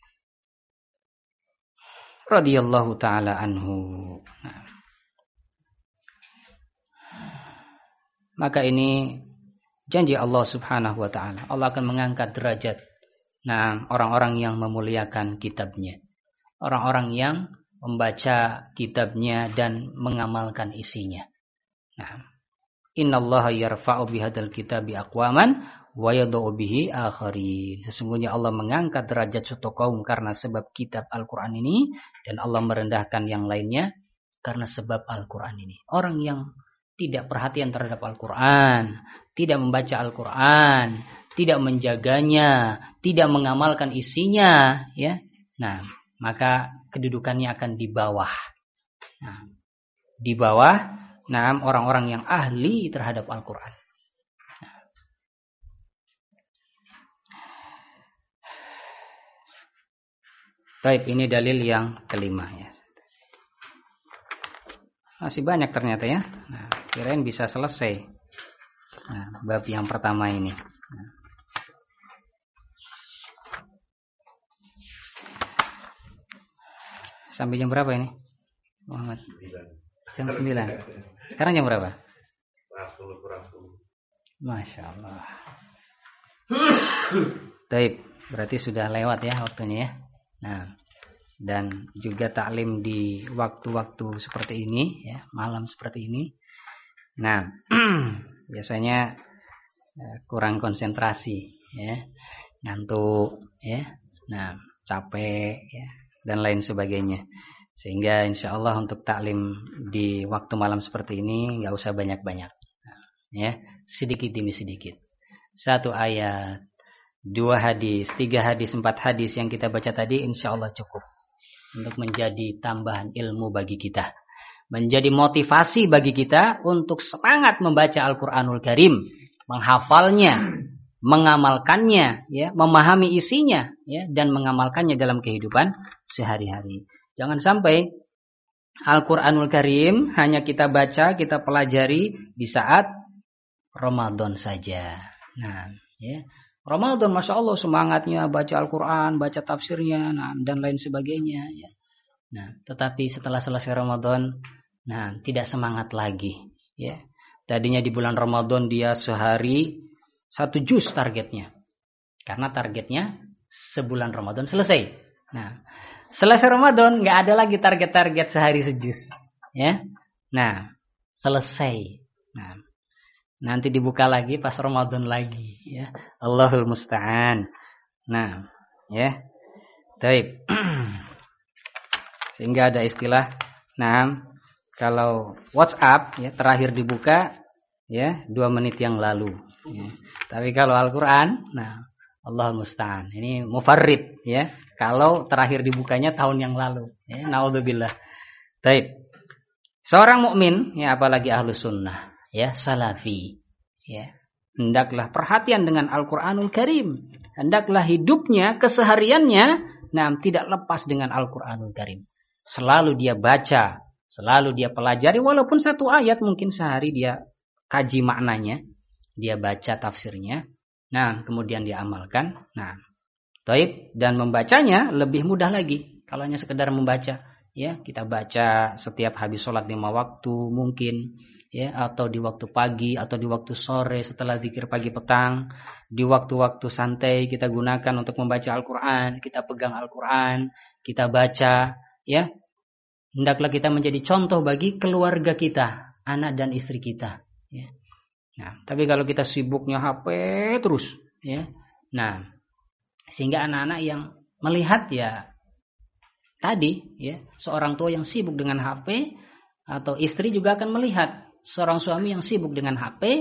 radhiyallahu taala anhu. Nah, maka ini janji Allah Subhanahu wa taala. Allah akan mengangkat derajat orang-orang yang memuliakan kitabnya. Orang-orang yang membaca kitabnya dan mengamalkan isinya. Nah, innallaha yarfa'u bihadzal kitabi aqwaman wa yad'u bihi akharin. Sesungguhnya Allah mengangkat derajat suatu kaum karena sebab kitab Al-Qur'an ini, dan Allah merendahkan yang lainnya karena sebab Al-Qur'an ini. Orang yang tidak perhatian terhadap Al-Qur'an, tidak membaca Al-Qur'an, tidak menjaganya, tidak mengamalkan isinya, ya. Nah, maka kedudukannya akan di bawah. Nah, di bawah orang-orang yang ahli terhadap Al-Quran. Baik, ini dalil yang kelima, ya. Masih banyak ternyata, ya. Nah, kirain bisa selesai. Nah, bab yang pertama ini. Nah. Sampai jam berapa ini, Muhammad? Jam 9. Sekarang jam berapa? 10. Masya Allah. Baik, berarti sudah lewat ya waktunya, ya. Nah, dan juga taklim di waktu-waktu seperti ini, ya, malam seperti ini. Nah, biasanya kurang konsentrasi, ya, ngantuk, ya, nah, capek, ya, dan lain sebagainya. Sehingga insya Allah untuk taklim di waktu malam seperti ini nggak usah banyak-banyak, ya, sedikit demi sedikit. 1 ayat, 2 hadis, 3 hadis, 4 hadis yang kita baca tadi insya Allah cukup untuk menjadi tambahan ilmu bagi kita, menjadi motivasi bagi kita untuk semangat membaca Al-Quranul Karim, menghafalnya, mengamalkannya, ya, memahami isinya, ya, dan mengamalkannya dalam kehidupan sehari-hari. Jangan sampai Al-Quranul Karim hanya kita baca, kita pelajari di saat Ramadan saja. Nah, ya, Ramadan, Masya Allah, semangatnya baca Al-Quran, baca tafsirnya, dan lain sebagainya, ya. Nah, tetapi setelah selesai Ramadan, tidak semangat lagi, ya. Tadinya di bulan Ramadan dia sehari 1 juz targetnya, karena targetnya sebulan Ramadan selesai. Nah, selesai Ramadan nggak ada lagi target-target sehari sejuz, ya. Nah, selesai. Nah, nanti dibuka lagi pas Ramadan lagi, ya. Allahul musta'an. Nah, ya. Baik. Sehingga ada istilah, kalau WhatsApp, ya, terakhir dibuka, ya, 2 menit yang lalu, ya. Tapi kalau Al-Quran, Allahul musta'an. Ini mufarrid, ya. Kalau terakhir dibukanya tahun yang lalu, ya, naudzubillah. Baik. Seorang mukmin, ya, apalagi ahlu sunnah, ya, salafi, ya, hendaklah perhatian dengan Al-Quranul Karim. Hendaklah hidupnya, kesehariannya, tidak lepas dengan Al-Quranul Karim. Selalu dia baca, selalu dia pelajari, walaupun 1 ayat mungkin sehari dia kaji maknanya, dia baca tafsirnya, kemudian dia amalkan. Taib, dan membacanya lebih mudah lagi. Kalau hanya sekedar membaca, ya, kita baca setiap habis sholat 5 waktu mungkin, ya, atau di waktu pagi atau di waktu sore setelah zikir pagi petang, di waktu-waktu santai kita gunakan untuk membaca Al-Quran, kita pegang Al-Quran, kita baca, ya. Hendaklah kita menjadi contoh bagi keluarga kita, anak dan istri kita, ya. Nah, tapi kalau kita sibuknya HP terus, ya, sehingga anak-anak yang melihat, ya, tadi, ya, seorang tua yang sibuk dengan HP, atau istri juga akan melihat seorang suami yang sibuk dengan HP,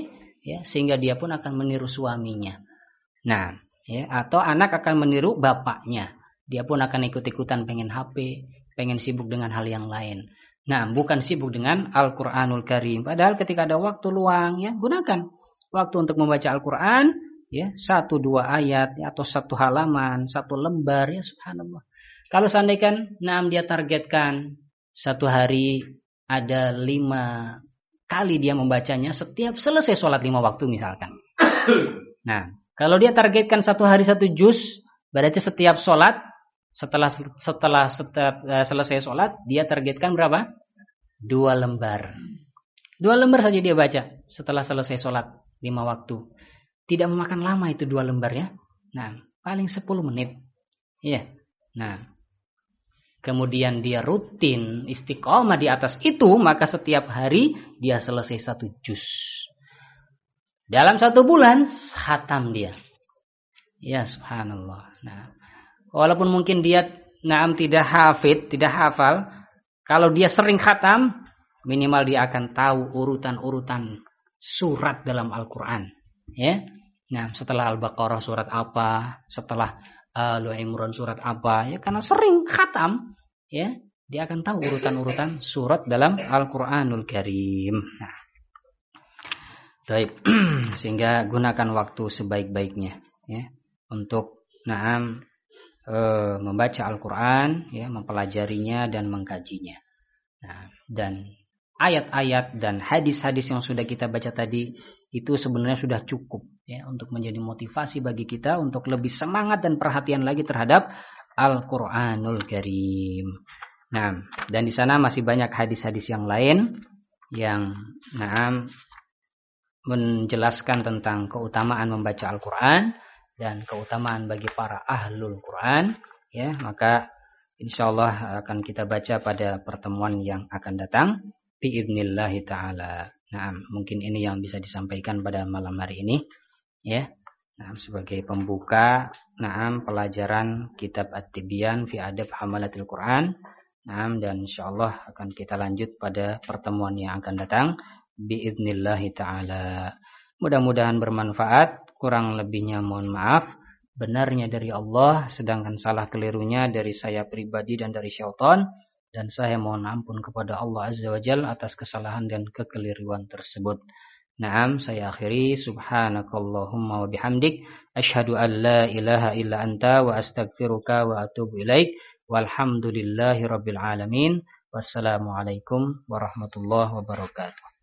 ya, sehingga dia pun akan meniru suaminya. Nah, ya, atau anak akan meniru bapaknya. Dia pun akan ikut-ikutan pengen HP, pengen sibuk dengan hal yang lain. Nah, bukan sibuk dengan Al-Qur'anul Karim. Padahal ketika ada waktu luang, ya, gunakan waktu untuk membaca Al-Qur'an, ya, 1-2 ayat, ya, atau 1 halaman, 1 lembar, ya, subhanallah. Kalau seandainya dia targetkan 1 hari ada 5 kali dia membacanya setiap selesai sholat 5 waktu misalkan. Nah, kalau dia targetkan 1 hari 1 juz, berarti setiap sholat setelah selesai sholat dia targetkan berapa? 2 lembar. 2 lembar saja dia baca setelah selesai sholat 5 waktu. Tidak memakan lama itu 2 lembar ya. Nah, paling 10 menit. Iya. Nah, kemudian dia rutin istiqomah di atas itu, maka setiap hari dia selesai 1 juz. Dalam 1 bulan khatam dia. Ya subhanallah. Nah, walaupun mungkin dia tidak hafid, tidak hafal, kalau dia sering khatam, minimal dia akan tahu urutan-urutan surat dalam Al-Qur'an, ya. Nah, setelah Al-Baqarah surat apa, setelah Al-Imran surat apa, ya, karena sering khatam, ya, dia akan tahu urutan-urutan surat dalam Al-Qur'anul Karim. Nah, baik. Sehingga gunakan waktu sebaik-baiknya, ya, untuk membaca Al-Quran, ya, mempelajarinya dan mengkajinya. Nah, dan ayat-ayat dan hadis-hadis yang sudah kita baca tadi itu sebenarnya sudah cukup, ya, untuk menjadi motivasi bagi kita untuk lebih semangat dan perhatian lagi terhadap Al-Quranul Karim. Nah, dan di sana masih banyak hadis-hadis yang lain yang menjelaskan tentang keutamaan membaca Al-Quran dan keutamaan bagi para ahlul Quran, ya, maka insyaallah akan kita baca pada pertemuan yang akan datang biidznillah taala. Nah, mungkin ini yang bisa disampaikan pada malam hari ini, ya. Nah, sebagai pembuka pelajaran kitab At-Tibyan fi Adab Hamalatil Quran. Nah, dan insyaallah akan kita lanjut pada pertemuan yang akan datang biidznillah taala. Mudah-mudahan bermanfaat. Kurang lebihnya mohon maaf. Benarnya dari Allah, sedangkan salah kelirunya dari saya pribadi dan dari syaitan. Dan saya mohon ampun kepada Allah Azza wa Jalla atas kesalahan dan kekeliruan tersebut. Naam, saya akhiri. Subhanakallahumma wa bihamdik. Ashhadu an la ilaha illa anta wa astaghfiruka wa atubu ilaik. Walhamdulillahi rabbil alamin. Wassalamualaikum warahmatullahi wabarakatuh.